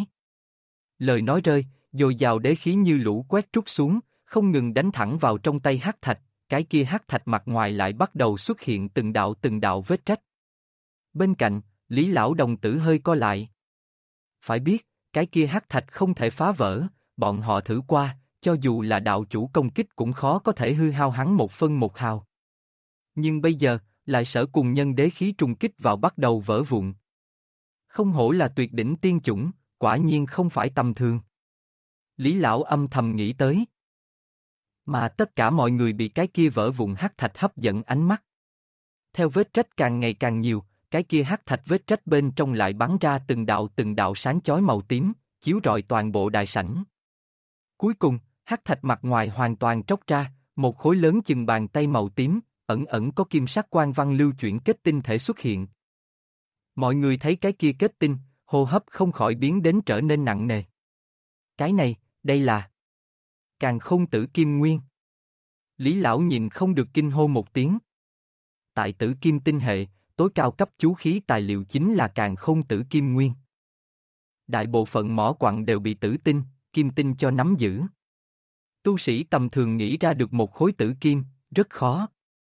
Lời nói rơi, dồi dào đế khí như lũ quét trút xuống, không ngừng đánh thẳng vào trong tay hắc thạch, cái kia hắc thạch mặt ngoài lại bắt đầu xuất hiện từng đạo vết rách. Bên cạnh, Lý lão đồng tử hơi co lại. Phải biết, cái kia hắc thạch không thể phá vỡ, bọn họ thử qua, cho dù là đạo chủ công kích cũng khó có thể hư hao hắn một phân một hào. Nhưng bây giờ, lại Sở Cùng Nhân đế khí trùng kích vào bắt đầu vỡ vụn. Không hổ là tuyệt đỉnh tiên chủng, quả nhiên không phải tầm thường. Lý lão âm thầm nghĩ tới. Mà tất cả mọi người bị cái kia vỡ vụn hắc thạch hấp dẫn ánh mắt. Theo vết rách càng ngày càng nhiều, cái kia hắc thạch vết rách bên trong lại bắn ra từng đạo sáng chói màu tím, chiếu rọi toàn bộ đại sảnh. Cuối cùng, hắc thạch mặt ngoài hoàn toàn tróc ra, một khối lớn chừng bàn tay màu tím, ẩn ẩn có kim sắc quang văn lưu chuyển kết tinh thể xuất hiện. Mọi người thấy cái kia kết tinh, hô hấp không khỏi biến đến trở nên nặng nề. Cái này, đây là Càn Khôn Tử Kim Nguyên. Lý lão nhìn không được kinh hô một tiếng. Tại Tử Kim tinh hệ, tối cao cấp chú khí tài liệu chính là Càn Khôn Tử Kim Nguyên. Đại bộ phận mỏ quặng đều bị tử tinh, kim tinh cho nắm giữ. Tu sĩ tầm thường nghĩ ra được một khối tử kim, rất khó.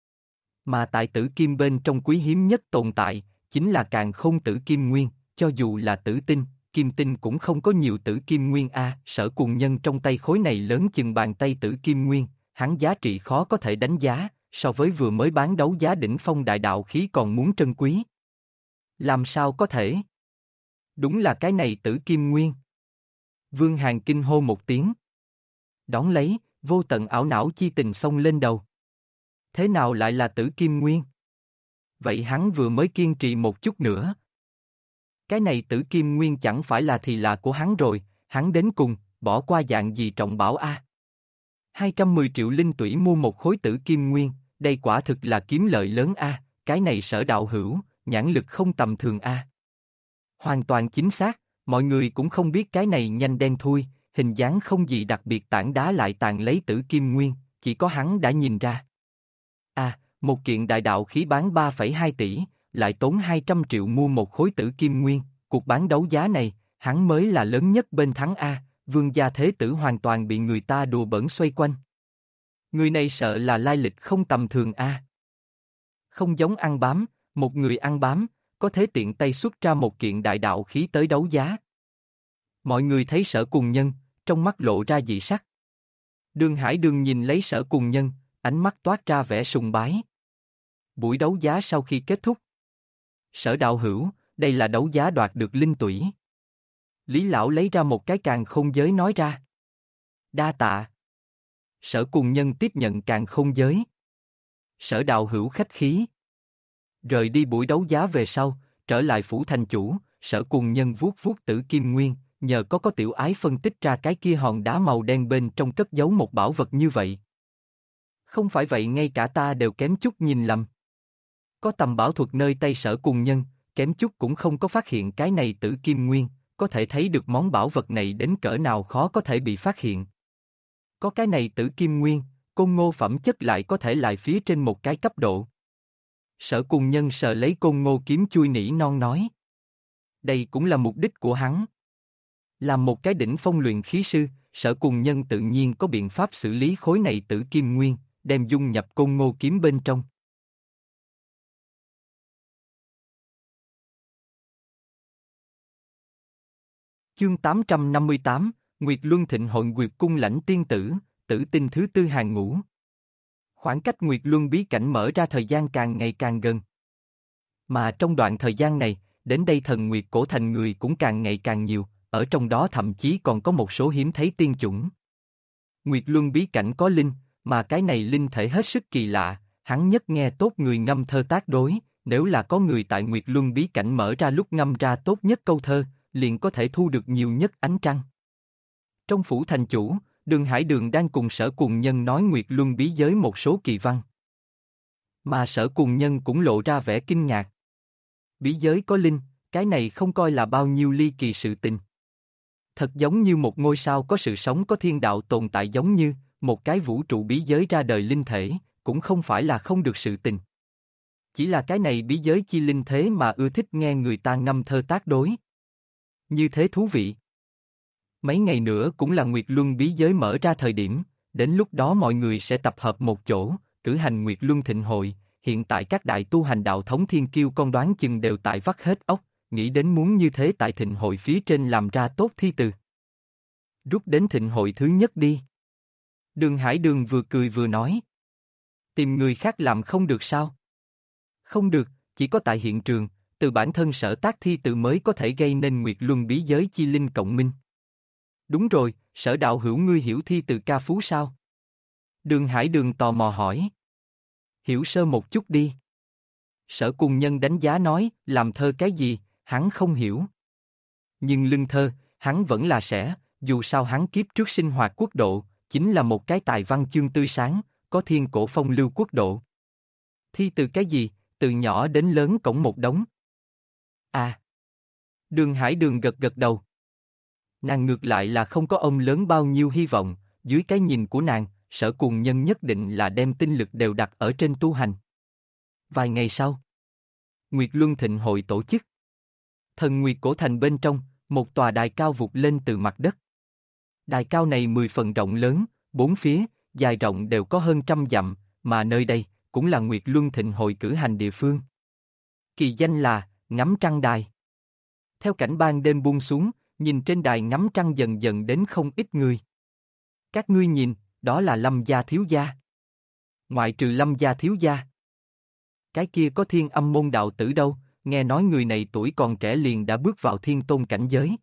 Mà tại tử kim bên trong quý hiếm nhất tồn tại, chính là Càn Khôn Tử Kim Nguyên, cho dù là tử tinh, kim tinh cũng không có nhiều tử kim nguyên a. Sở Cùng Nhân trong tay khối này lớn chừng bàn tay tử kim nguyên, hắn giá trị khó có thể đánh giá, so với vừa mới bán đấu giá đỉnh phong đại đạo khí còn muốn trân quý. Làm sao có thể? Đúng là cái này tử kim nguyên. Vương Hàn kinh hô một tiếng. Đón lấy, vô tận ảo não chi tình xông lên đầu. Thế nào lại là tử kim nguyên? Vậy hắn vừa mới kiên trì một chút nữa. Cái này tử kim nguyên chẳng phải là thì là của hắn rồi, hắn đến cùng, bỏ qua dạng gì trọng bảo a? 210 triệu linh tủy mua một khối tử kim nguyên, đây quả thực là kiếm lợi lớn a, cái này Sở đạo hữu, nhãn lực không tầm thường a. Hoàn toàn chính xác, mọi người cũng không biết cái này nhanh đen thui, hình dáng không gì đặc biệt tảng đá lại tàn lấy tử kim nguyên, chỉ có hắn đã nhìn ra. Một kiện đại đạo khí bán 3,2 tỷ, lại tốn 200 triệu mua một khối tử kim nguyên, cuộc bán đấu giá này, hắn mới là lớn nhất bên thắng A, Vương gia thế tử hoàn toàn bị người ta đùa bỡn xoay quanh. Người này sợ là lai lịch không tầm thường A. Không giống ăn bám, một người ăn bám, có thể tiện tay xuất ra một kiện đại đạo khí tới đấu giá. Mọi người thấy Sở Cùng Nhân, trong mắt lộ ra dị sắc. Đường Hải Đường nhìn lấy Sở Cùng Nhân, ánh mắt toát ra vẻ sùng bái. Buổi đấu giá sau khi kết thúc. Sở đạo hữu, đây là đấu giá đoạt được linh tủy. Lý lão lấy ra một cái càn khôn giới nói ra. Đa tạ. Sở Cùng Nhân tiếp nhận càn khôn giới. Sở đạo hữu khách khí. Rời đi buổi đấu giá về sau, trở lại phủ thành chủ, Sở Cùng Nhân vuốt vuốt tử kim nguyên, nhờ có tiểu ái phân tích ra cái kia hòn đá màu đen bên trong cất giấu một bảo vật như vậy. Không phải vậy ngay cả ta đều kém chút nhìn lầm. Có tầm bảo thuật nơi tay Sở Cùng Nhân, kém chút cũng không có phát hiện cái này tử kim nguyên, có thể thấy được món bảo vật này đến cỡ nào khó có thể bị phát hiện. Có cái này tử kim nguyên, Côn Ngô phẩm chất lại có thể lại phía trên một cái cấp độ. Sở Cùng Nhân sờ lấy Côn Ngô kiếm chui nỉ non nói. Đây cũng là mục đích của hắn. Làm một cái đỉnh phong luyện khí sư, Sở Cùng Nhân tự nhiên có biện pháp xử lý khối này tử kim nguyên, đem dung nhập Côn Ngô kiếm bên trong. Chương 858, Nguyệt Luân Thịnh Hội Nguyệt Cung lãnh tiên tử, tử tinh thứ tư hàng ngũ. Khoảng cách Nguyệt Luân bí cảnh mở ra thời gian càng ngày càng gần. Mà trong đoạn thời gian này, đến đây thần Nguyệt cổ thành người cũng càng ngày càng nhiều, ở trong đó thậm chí còn có một số hiếm thấy tiên chủng. Nguyệt Luân bí cảnh có linh, mà cái này linh thể hết sức kỳ lạ, hắn nhất nghe tốt người ngâm thơ tác đối, nếu là có người tại Nguyệt Luân bí cảnh mở ra lúc ngâm ra tốt nhất câu thơ, liền có thể thu được nhiều nhất ánh trăng. Trong phủ thành chủ, Đường Hải Đường đang cùng Sở Cùng Nhân nói Nguyệt Luân bí giới một số kỳ văn. Mà Sở Cùng Nhân cũng lộ ra vẻ kinh ngạc. Bí giới có linh, cái này không coi là bao nhiêu ly kỳ sự tình. Thật giống như một ngôi sao có sự sống có thiên đạo tồn tại, giống như một cái vũ trụ bí giới ra đời linh thể, cũng không phải là không được sự tình. Chỉ là cái này bí giới chi linh thế mà ưa thích nghe người ta ngâm thơ tác đối. Như thế thú vị. Mấy ngày nữa cũng là Nguyệt Luân bí giới mở ra thời điểm, đến lúc đó mọi người sẽ tập hợp một chỗ, cử hành Nguyệt Luân thịnh hội. Hiện tại các đại tu hành đạo thống thiên kiêu con đoán chừng đều tại vắt hết óc, nghĩ đến muốn như thế tại thịnh hội phía trên làm ra tốt thi từ. Rút đến thịnh hội thứ nhất đi. Đường Hải Đường vừa cười vừa nói. Tìm người khác làm không được sao? Không được, chỉ có tại hiện trường, từ bản thân Sở tác thi từ mới có thể gây nên Nguyệt Luân bí giới chi linh cộng minh. Đúng rồi, Sở đạo hữu ngươi hiểu thi từ ca phú sao? Đường Hải Đường tò mò hỏi. Hiểu sơ một chút đi. Sở Cùng Nhân đánh giá nói, làm thơ cái gì, hắn không hiểu. Nhưng lưng thơ, hắn vẫn là sẽ, dù sao hắn kiếp trước sinh hoạt quốc độ, chính là một cái tài văn chương tươi sáng, có thiên cổ phong lưu quốc độ. Thi từ cái gì, từ nhỏ đến lớn cộng một đống. À. Đường Hải Đường gật gật đầu. Nàng ngược lại là không có ông lớn bao nhiêu hy vọng, dưới cái nhìn của nàng, Sở Cùng Nhân nhất định là đem tinh lực đều đặt ở trên tu hành. Vài ngày sau, Nguyệt Luân thịnh hội tổ chức. Thần Nguyệt cổ thành bên trong, một tòa đài cao vụt lên từ mặt đất. Đài cao này 10 phần rộng lớn, bốn phía, dài rộng đều có hơn 100 dặm, mà nơi đây, cũng là Nguyệt Luân thịnh hội cử hành địa phương. Kỳ danh là, ngắm trăng đài. Theo cảnh ban đêm buông xuống, nhìn trên đài ngắm trăng dần dần đến không ít người. Các ngươi nhìn, đó là Lâm gia thiếu gia. Ngoại trừ Lâm gia thiếu gia. Cái kia có Thiên Âm môn đạo tử đâu, nghe nói người này tuổi còn trẻ liền đã bước vào thiên tôn cảnh giới.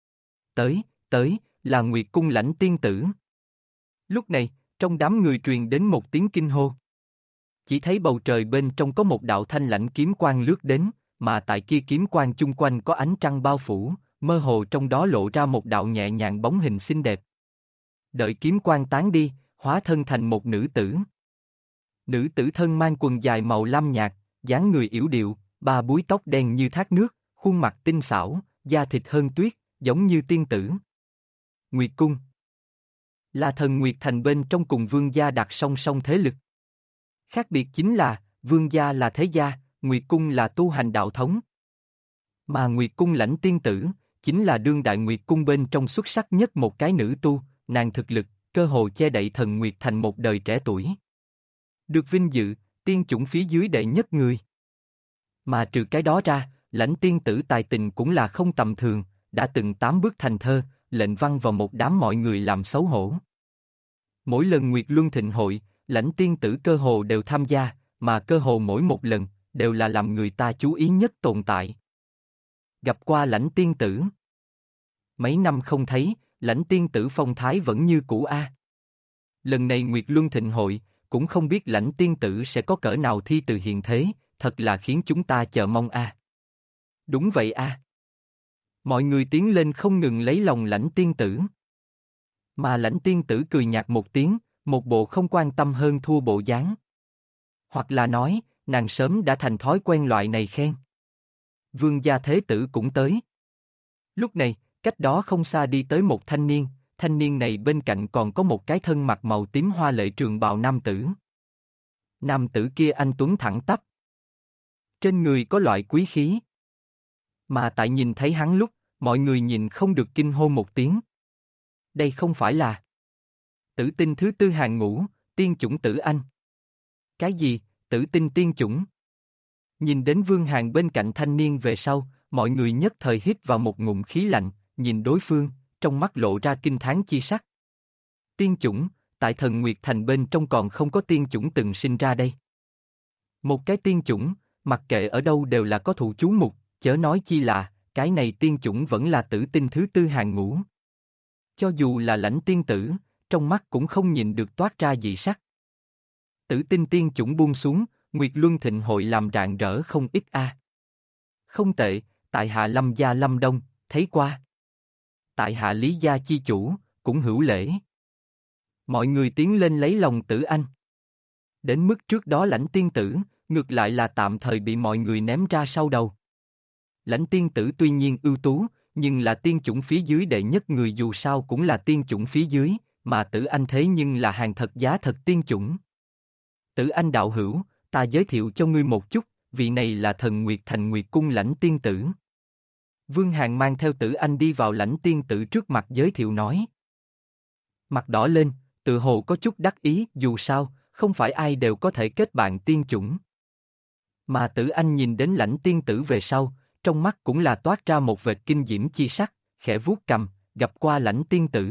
Tới, là Nguyệt cung lãnh tiên tử. Lúc này, trong đám người truyền đến một tiếng kinh hô. Chỉ thấy bầu trời bên trong có một đạo thanh lãnh kiếm quang lướt đến, mà tại kia kiếm quang chung quanh có ánh trăng bao phủ, mơ hồ trong đó lộ ra một đạo nhẹ nhàng bóng hình xinh đẹp. Đợi kiếm quang tán đi, hóa thân thành một nữ tử. Nữ tử thân mang quần dài màu lam nhạt, dáng người yểu điệu, ba búi tóc đen như thác nước, khuôn mặt tinh xảo, da thịt hơn tuyết, giống như tiên tử. Nguyệt cung là thần Nguyệt thành bên trong cùng vương gia đặt song song thế lực. Khác biệt chính là, vương gia là thế gia, Nguyệt cung là tu hành đạo thống. Mà Nguyệt cung lãnh tiên tử, chính là đương đại Nguyệt cung bên trong xuất sắc nhất một cái nữ tu, nàng thực lực, cơ hồ che đậy thần Nguyệt thành một đời trẻ tuổi. Được vinh dự, tiên chủng phía dưới đệ nhất người. Mà trừ cái đó ra, lãnh tiên tử tài tình cũng là không tầm thường, đã từng 8 bước thành thơ, lệnh văn vào một đám mọi người làm xấu hổ. Mỗi lần Nguyệt Luân thịnh hội, lãnh tiên tử cơ hồ đều tham gia, mà cơ hồ mỗi một lần, đều là làm người ta chú ý nhất tồn tại. Gặp qua lãnh tiên tử. Mấy năm không thấy, lãnh tiên tử phong thái vẫn như cũ a. Lần này Nguyệt Luân thịnh hội, cũng không biết lãnh tiên tử sẽ có cỡ nào thi từ hiện thế, thật là khiến chúng ta chờ mong a. Đúng vậy a. Mọi người tiến lên không ngừng lấy lòng lãnh tiên tử. Mà lãnh tiên tử cười nhạt một tiếng, một bộ không quan tâm hơn thua bộ dáng. Hoặc là nói, nàng sớm đã thành thói quen loại này khen. Vương gia thế tử cũng tới. Lúc này, cách đó không xa đi tới một thanh niên này bên cạnh còn có một cái thân mặc màu tím hoa lệ trường bào nam tử. Nam tử kia anh tuấn thẳng tắp. Trên người có loại quý khí. Mà tại nhìn thấy hắn lúc, mọi người nhìn không được kinh hô một tiếng. Đây không phải là tử tinh thứ tư hàng ngũ, tiên chủng tử anh. Cái gì, tử tinh tiên chủng? Nhìn đến Vương Hàn bên cạnh thanh niên về sau, mọi người nhất thời hít vào một ngụm khí lạnh, nhìn đối phương, trong mắt lộ ra kinh thán chi sắc. Tiên chủng, tại thần Nguyệt Thành bên trong còn không có tiên chủng từng sinh ra đây. Một cái tiên chủng, mặc kệ ở đâu đều là có thụ chú mục, chớ nói chi là, cái này tiên chủng vẫn là tử tinh thứ tư hàng ngũ. Cho dù là lãnh tiên tử, trong mắt cũng không nhìn được toát ra dị sắc. Tử tinh tiên chủng buông xuống, Nguyệt Luân thịnh hội làm rạng rỡ không ít a. Không tệ, tại hạ Lâm gia Lâm Đông, thấy qua. Tại hạ Lý gia chi chủ, cũng hữu lễ. Mọi người tiến lên lấy lòng Tử Anh. Đến mức trước đó Lãnh Tiên Tử, ngược lại là tạm thời bị mọi người ném ra sau đầu. Lãnh Tiên Tử tuy nhiên ưu tú, nhưng là tiên chủng phía dưới đệ nhất người dù sao cũng là tiên chủng phía dưới, mà Tử Anh thế nhưng là hàng thật giá thật tiên chủng. Tử Anh đạo hữu, ta giới thiệu cho ngươi một chút, vị này là thần Nguyệt Thành Nguyệt Cung Lãnh Tiên Tử. Vương Hàn mang theo Tử Anh đi vào Lãnh Tiên Tử trước mặt giới thiệu nói. Mặt đỏ lên, tự hồ có chút đắc ý, dù sao, không phải ai đều có thể kết bạn tiên chủng. Mà Tử Anh nhìn đến Lãnh Tiên Tử về sau, trong mắt cũng là toát ra một vệt kinh diễm chi sắc, khẽ vuốt cầm, gặp qua Lãnh Tiên Tử.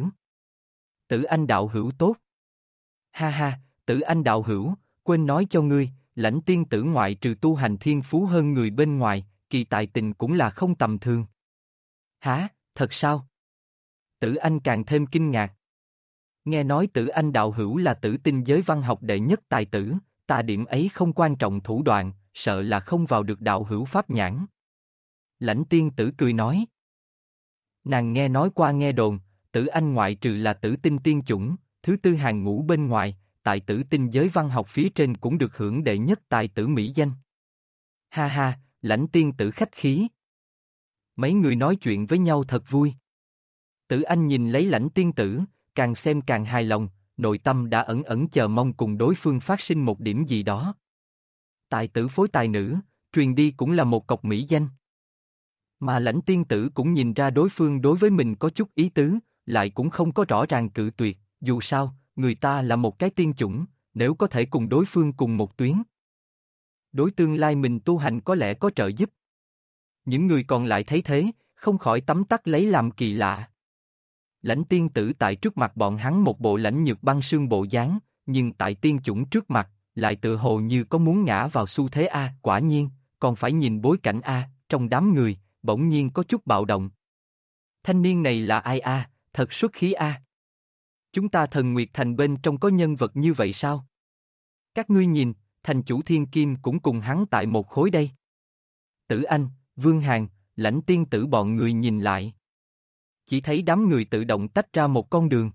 Tử Anh đạo hữu tốt. Ha ha, Tử Anh đạo hữu, quên nói cho ngươi, Lãnh Tiên Tử ngoại trừ tu hành thiên phú hơn người bên ngoài, kỳ tài tình cũng là không tầm thường. Hả, thật sao? Tử Anh càng thêm kinh ngạc. Nghe nói Tử Anh đạo hữu là tử tinh giới văn học đệ nhất tài tử, ta điểm ấy không quan trọng thủ đoạn, sợ là không vào được đạo hữu pháp nhãn. Lãnh Tiên Tử cười nói. Nàng nghe nói qua nghe đồn, Tử Anh ngoại trừ là tử tinh tiên chủng, thứ tư hàng ngũ bên ngoài, tại tử tinh giới văn học phía trên cũng được hưởng đệ nhất tài tử mỹ danh. Ha ha, Lãnh Tiên Tử khách khí. Mấy người nói chuyện với nhau thật vui. Tử Anh nhìn lấy Lãnh Tiên Tử, càng xem càng hài lòng, nội tâm đã ẩn ẩn chờ mong cùng đối phương phát sinh một điểm gì đó. Tài tử phối tài nữ, truyền đi cũng là một cọc mỹ danh. Mà Lãnh Tiên Tử cũng nhìn ra đối phương đối với mình có chút ý tứ, lại cũng không có rõ ràng cự tuyệt, dù sao, người ta là một cái tiên chủng, nếu có thể cùng đối phương cùng một tuyến. Đối tương lai mình tu hành có lẽ có trợ giúp. Những người còn lại thấy thế, không khỏi tấm tắc lấy làm kỳ lạ. Lãnh Tiên Tử tại trước mặt bọn hắn một bộ lãnh nhược băng sương bộ dáng, nhưng tại tiên chủng trước mặt, lại tự hồ như có muốn ngã vào xu thế A, quả nhiên, còn phải nhìn bối cảnh A, trong đám người, bỗng nhiên có chút bạo động. Thanh niên này là ai A, thật xuất khí A. Chúng ta Thần Nguyệt Thành bên trong có nhân vật như vậy sao? Các ngươi nhìn, thành chủ Thiên Kim cũng cùng hắn tại một khối đây. Tử Anh, Vương Hàn, Lãnh Tiên Tử bọn người nhìn lại. Chỉ thấy đám người tự động tách ra một con đường.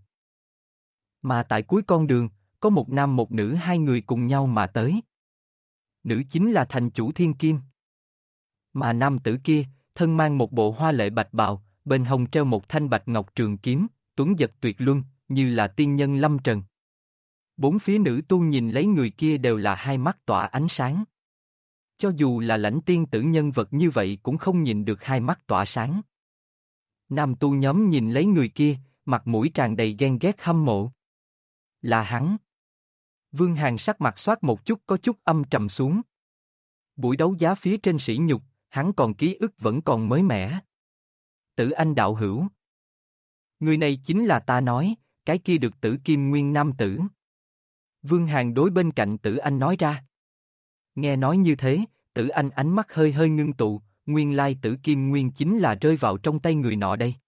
Mà tại cuối con đường, có một nam một nữ hai người cùng nhau mà tới. Nữ chính là thành chủ Thiên Kim. Mà nam tử kia, thân mang một bộ hoa lệ bạch bào, bên hông treo một thanh bạch ngọc trường kiếm, tuấn giật tuyệt luân, như là tiên nhân lâm trần. Bốn phía nữ tu nhìn lấy người kia đều là hai mắt tỏa ánh sáng. Cho dù là Lãnh Tiên Tử nhân vật như vậy cũng không nhìn được hai mắt tỏa sáng. Nam tu nhóm nhìn lấy người kia, mặt mũi tràn đầy ghen ghét hâm mộ. Là hắn. Vương Hàn sắc mặt xoát một chút có chút âm trầm xuống. Buổi đấu giá phía trên sỉ nhục, hắn còn ký ức vẫn còn mới mẻ. Tử Anh đạo hữu. Người này chính là ta nói, cái kia được Tử Kim Nguyên nam tử. Vương Hàn đối bên cạnh Tử Anh nói ra. Nghe nói như thế, Tử Anh ánh mắt hơi hơi ngưng tụ, nguyên lai Tử Kim Nguyên chính là rơi vào trong tay người nọ đây.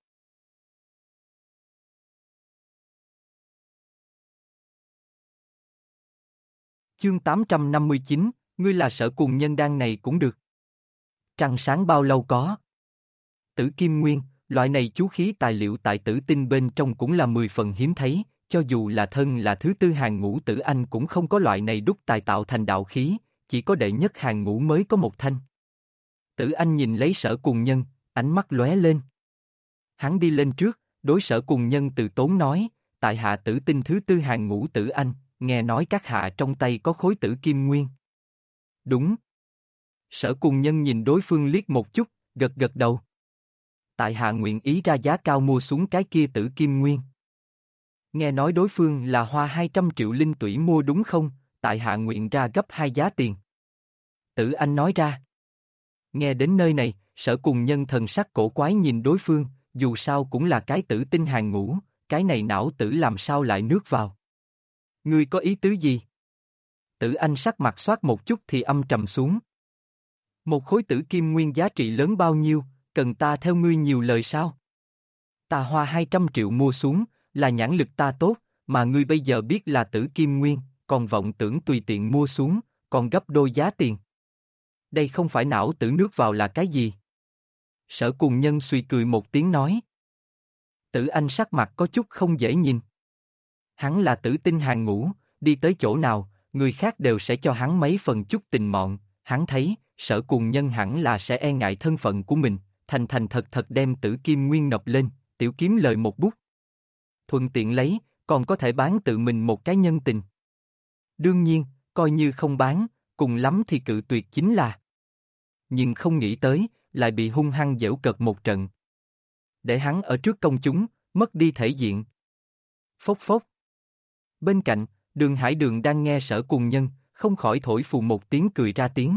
Chương 859, ngươi là Sở Cùng Nhân Đan này cũng được. Trăng sáng bao lâu có? Tử Kim Nguyên, loại này chú khí tài liệu tại tử tinh bên trong cũng là 10 phần hiếm thấy, cho dù là thân là thứ tư hàng ngũ Tử Anh cũng không có loại này đúc tài tạo thành đạo khí, chỉ có đệ nhất hàng ngũ mới có một thanh. Tử Anh nhìn lấy Sở Cùng Nhân, ánh mắt lóe lên. Hắn đi lên trước, đối Sở Cùng Nhân từ tốn nói, tại hạ tử tinh thứ tư hàng ngũ Tử Anh, nghe nói các hạ trong tay có khối Tử Kim Nguyên. Đúng. Sở Cùng Nhân nhìn đối phương liếc một chút, gật gật đầu. Tại hạ nguyện ý ra giá cao mua xuống cái kia Tử Kim Nguyên. Nghe nói đối phương là hoa 200 triệu linh tủy mua đúng không, tại hạ nguyện ra gấp 2 giá tiền. Tử Anh nói ra. Nghe đến nơi này, Sở Cùng Nhân thần sắc cổ quái nhìn đối phương, dù sao cũng là cái tử tinh hàng ngũ, cái này não tử làm sao lại nước vào. Ngươi có ý tứ gì? Tử Anh sắc mặt xoát một chút thì âm trầm xuống. Một khối Tử Kim Nguyên giá trị lớn bao nhiêu, cần ta theo ngươi nhiều lời sao? Ta hoa 200 triệu mua xuống, là nhãn lực ta tốt, mà ngươi bây giờ biết là Tử Kim Nguyên, còn vọng tưởng tùy tiện mua xuống, còn gấp đôi giá tiền. Đây không phải não tử nước vào là cái gì? Sở Cùng Nhân suy cười một tiếng nói. Tử Anh sắc mặt có chút không dễ nhìn. Hắn là tử tinh hàng ngũ, đi tới chỗ nào, người khác đều sẽ cho hắn mấy phần chút tình mọn, hắn thấy, Sở Cuồng Nhân hẳn là sẽ e ngại thân phận của mình, thành thành thật thật đem Tử Kim Nguyên nộp lên, tiểu kiếm lời một bút. Thuận tiện lấy, còn có thể bán tự mình một cái nhân tình. Đương nhiên, coi như không bán, cùng lắm thì cự tuyệt chính là. Nhưng không nghĩ tới, lại bị hung hăng giễu cợt một trận. Để hắn ở trước công chúng, mất đi thể diện. Phốc phốc. Bên cạnh, Đường Hải Đường đang nghe Sở Cuồng Nhân, không khỏi thổi phù một tiếng cười ra tiếng.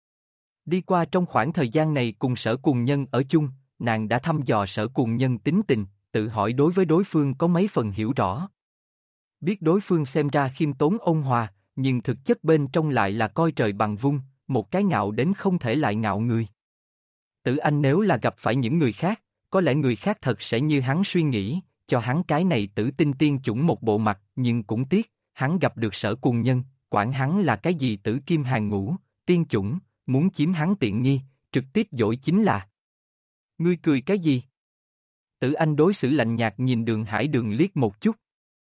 Đi qua trong khoảng thời gian này cùng Sở Cuồng Nhân ở chung, nàng đã thăm dò Sở Cuồng Nhân tính tình, tự hỏi đối với đối phương có mấy phần hiểu rõ. Biết đối phương xem ra khiêm tốn ôn hòa, nhưng thực chất bên trong lại là coi trời bằng vung, một cái ngạo đến không thể lại ngạo người. Tử Anh nếu là gặp phải những người khác, có lẽ người khác thật sẽ như hắn suy nghĩ, cho hắn cái này tử tinh tiên chủng một bộ mặt, nhưng cũng tiếc, hắn gặp được Sở Cuồng Nhân, quản hắn là cái gì tử kim hàng ngũ, tiên chủng, muốn chiếm hắn tiện nghi, trực tiếp dỗi chính là. Ngươi cười cái gì? Tử Anh đối xử lạnh nhạt nhìn Đường Hải Đường liếc một chút.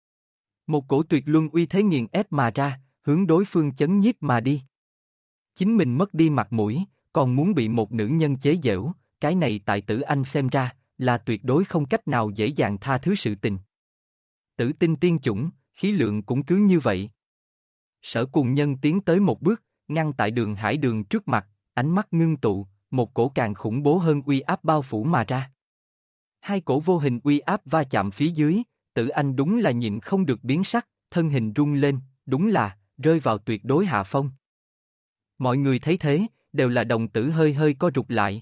Một cổ tuyệt luân uy thế nghiền ép mà ra, hướng đối phương chấn nhiếp mà đi. Chính mình mất đi mặt mũi, còn muốn bị một nữ nhân chế giễu, cái này tại Tử Anh xem ra, là tuyệt đối không cách nào dễ dàng tha thứ sự tình. Tử tinh tiên chủng, khí lượng cũng cứ như vậy. Sở Cuồng Nhân tiến tới một bước, ngăn tại Đường Hải Đường trước mặt, ánh mắt ngưng tụ, một cổ càng khủng bố hơn uy áp bao phủ mà ra. Hai cổ vô hình uy áp va chạm phía dưới, Tử Anh đúng là nhịn không được biến sắc, thân hình rung lên, đúng là, rơi vào tuyệt đối hạ phong. Mọi người thấy thế, đều là đồng tử hơi hơi co rụt lại.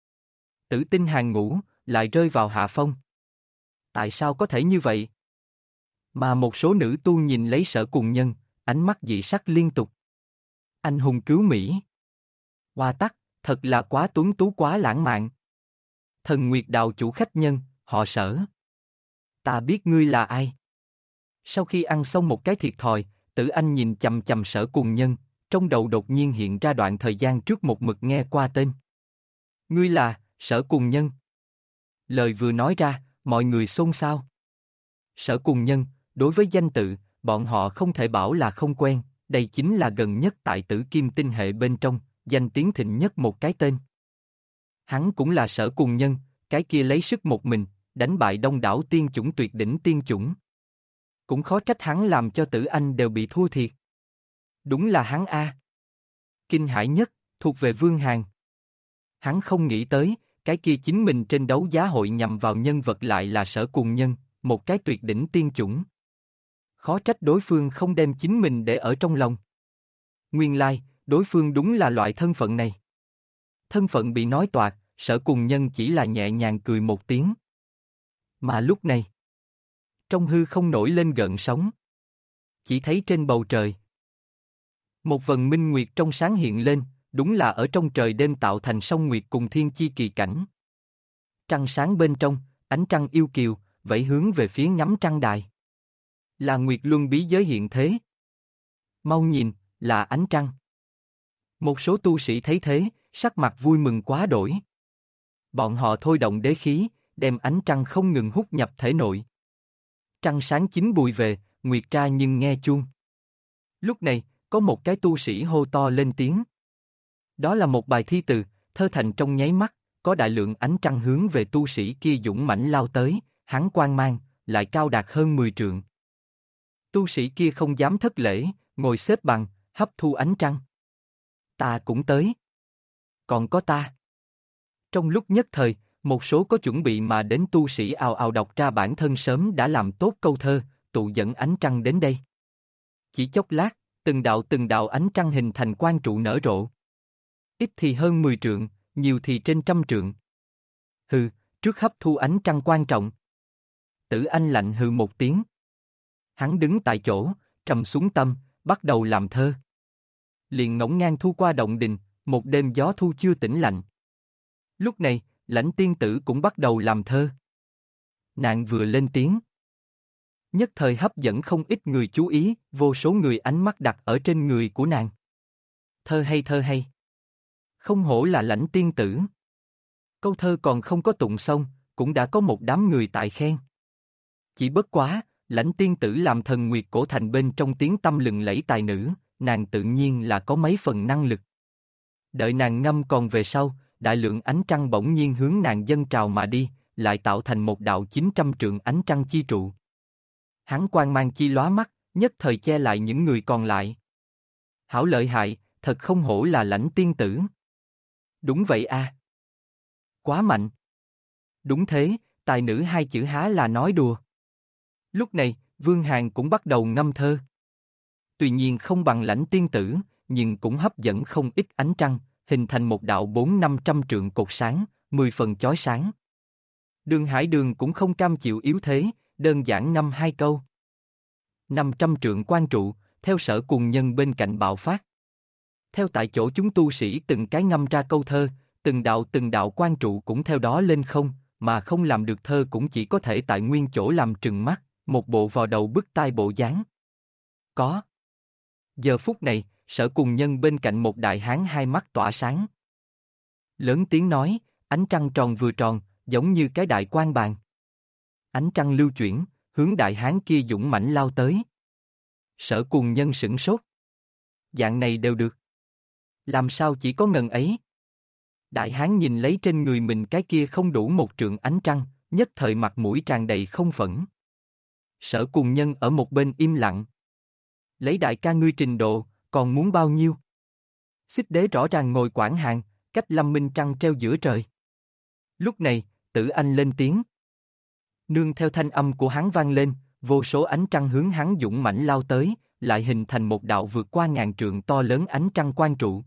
Tử tinh hàng ngũ, lại rơi vào hạ phong. Tại sao có thể như vậy? Mà một số nữ tu nhìn lấy Sở Cuồng Nhân, ánh mắt dị sắc liên tục. Anh hùng cứu Mỹ. Hoa tắc, thật là quá tuấn tú quá lãng mạn. Thần Nguyệt Đạo chủ khách nhân, họ Sở. Ta biết ngươi là ai. Sau khi ăn xong một cái thiệt thòi, Tử Anh nhìn chằm chằm Sở Cuồng Nhân, trong đầu đột nhiên hiện ra đoạn thời gian trước một mực nghe qua tên. Ngươi là, Sở Cuồng Nhân. Lời vừa nói ra, mọi người xôn xao. Sở Cuồng Nhân, đối với danh tự, bọn họ không thể bảo là không quen, đây chính là gần nhất tại Tử Kim tinh hệ bên trong, danh tiếng thịnh nhất một cái tên. Hắn cũng là Sở Cuồng Nhân, cái kia lấy sức một mình, đánh bại đông đảo tiên chủng tuyệt đỉnh tiên chủng. Cũng khó trách hắn làm cho Tử Anh đều bị thua thiệt. Đúng là hắn a. Kinh hãi nhất, thuộc về Vương Hàn. Hắn không nghĩ tới, cái kia chính mình trên đấu giá hội nhằm vào nhân vật lại là Sở Cuồng Nhân, một cái tuyệt đỉnh tiên chủng. Khó trách đối phương không đem chính mình để ở trong lòng. Nguyên lai, đối phương đúng là loại thân phận này. Thân phận bị nói toạc, Sở Cuồng Nhân chỉ là nhẹ nhàng cười một tiếng. Mà lúc này, trong hư không nổi lên gợn sóng. Chỉ thấy trên bầu trời, một vần minh nguyệt trong sáng hiện lên, đúng là ở trong trời đêm tạo thành song nguyệt cùng thiên chi kỳ cảnh. Trăng sáng bên trong, ánh trăng yêu kiều, vẫy hướng về phía ngắm trăng đài. Là Nguyệt Luân bí giới hiện thế. Mau nhìn, là ánh trăng. Một số tu sĩ thấy thế, sắc mặt vui mừng quá đổi. Bọn họ thôi động đế khí, đem ánh trăng không ngừng hút nhập thể nội. Trăng sáng chính bùi về, nguyệt ra nhưng nghe chuông. Lúc này, có một cái tu sĩ hô to lên tiếng. Đó là một bài thi từ, thơ thành trong nháy mắt, có đại lượng ánh trăng hướng về tu sĩ kia dũng mãnh lao tới, hắn quang mang, lại cao đạt hơn 10 trượng. Tu sĩ kia không dám thất lễ, ngồi xếp bằng, hấp thu ánh trăng. Ta cũng tới. Còn có ta. Trong lúc nhất thời, một số có chuẩn bị mà đến tu sĩ ào ào đọc ra bản thân sớm đã làm tốt câu thơ, tụ dẫn ánh trăng đến đây. Chỉ chốc lát, từng đạo ánh trăng hình thành quang trụ nở rộ. Ít thì hơn 10 trượng, nhiều thì trên trăm trượng. Hừ, trước hấp thu ánh trăng quan trọng. Tử Anh lạnh hừ một tiếng. Hắn đứng tại chỗ, trầm xuống tâm, bắt đầu làm thơ. Liền ngổn ngang thu qua động đình, một đêm gió thu chưa tỉnh lạnh. Lúc này, Lãnh tiên tử cũng bắt đầu làm thơ. Nàng vừa lên tiếng, nhất thời hấp dẫn không ít người chú ý, vô số người ánh mắt đặt ở trên người của nàng. Thơ hay thơ hay. Không hổ là Lãnh tiên tử. Câu thơ còn không có tụng xong, cũng đã có một đám người tại khen. Chỉ bất quá, Lãnh tiên tử làm thần Nguyệt Cổ Thành bên trong tiếng tăm lừng lẫy tài nữ, nàng tự nhiên là có mấy phần năng lực. Đợi nàng ngâm còn về sau, đại lượng ánh trăng bỗng nhiên hướng nàng dâng trào mà đi, lại tạo thành một đạo 900 trượng ánh trăng chi trụ. Hắn quang mang chi lóa mắt, nhất thời che lại những người còn lại. Hảo lợi hại, thật không hổ là Lãnh tiên tử. Đúng vậy a. Quá mạnh. Đúng thế, tài nữ hai chữ há là nói đùa. Lúc này, Vương Hàn cũng bắt đầu ngâm thơ. Tuy nhiên không bằng Lãnh tiên tử, nhưng cũng hấp dẫn không ít ánh trăng, hình thành một đạo 400-500 trượng cột sáng, 10 phần chói sáng. Đường Hải Đường cũng không cam chịu yếu thế, đơn giản ngâm hai câu. 500 trượng quan trụ, theo Sở Cùng Nhân bên cạnh bạo phát. Theo tại chỗ chúng tu sĩ từng cái ngâm ra câu thơ, từng đạo quan trụ cũng theo đó lên không, mà không làm được thơ cũng chỉ có thể tại nguyên chỗ làm trừng mắt, một bộ vò đầu bứt tai bộ dáng. Có. Giờ phút này, Sở Cùng Nhân bên cạnh một đại hán hai mắt tỏa sáng. Lớn tiếng nói, ánh trăng tròn vừa tròn, giống như cái đại quan bàn. Ánh trăng lưu chuyển, hướng đại hán kia dũng mãnh lao tới. Sở Cùng Nhân sửng sốt. Dạng này đều được. Làm sao chỉ có ngần ấy? Đại hán nhìn lấy trên người mình cái kia không đủ một trượng ánh trăng, nhất thời mặt mũi tràn đầy không phẫn. Sở Cùng Nhân ở một bên im lặng. Lấy đại ca ngươi trình độ, còn muốn bao nhiêu? Xích Đế rõ ràng ngồi quản hàng, cách Lâm Minh Trăng treo giữa trời. Lúc này, Tử Anh lên tiếng. Nương theo thanh âm của hắn vang lên, vô số ánh trăng hướng hắn dũng mãnh lao tới, lại hình thành một đạo vượt qua ngàn trượng to lớn ánh trăng quan trụ.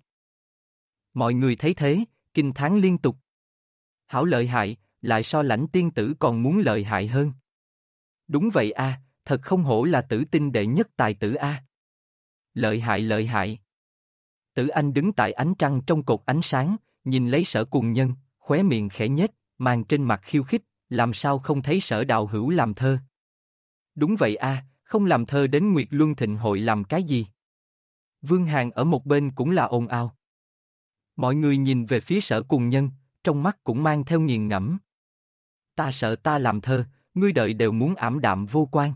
Mọi người thấy thế, kinh thán liên tục. Hảo lợi hại, lại so Lãnh tiên tử còn muốn lợi hại hơn. Đúng vậy a, thật không hổ là tử tinh đệ nhất tài tử a. Lợi hại lợi hại. Tử Anh đứng tại ánh trăng trong cột ánh sáng, nhìn lấy Sở Cùng Nhân, khóe miệng khẽ nhếch, mang trên mặt khiêu khích, làm sao không thấy Sở đạo hữu làm thơ. Đúng vậy a, không làm thơ đến Nguyệt Luân Thịnh hội làm cái gì. Vương Hàn ở một bên cũng là ồn ào. Mọi người nhìn về phía Sở Cùng Nhân, trong mắt cũng mang theo nghiền ngẫm. Ta sợ ta làm thơ, ngươi đợi đều muốn ảm đạm vô quan.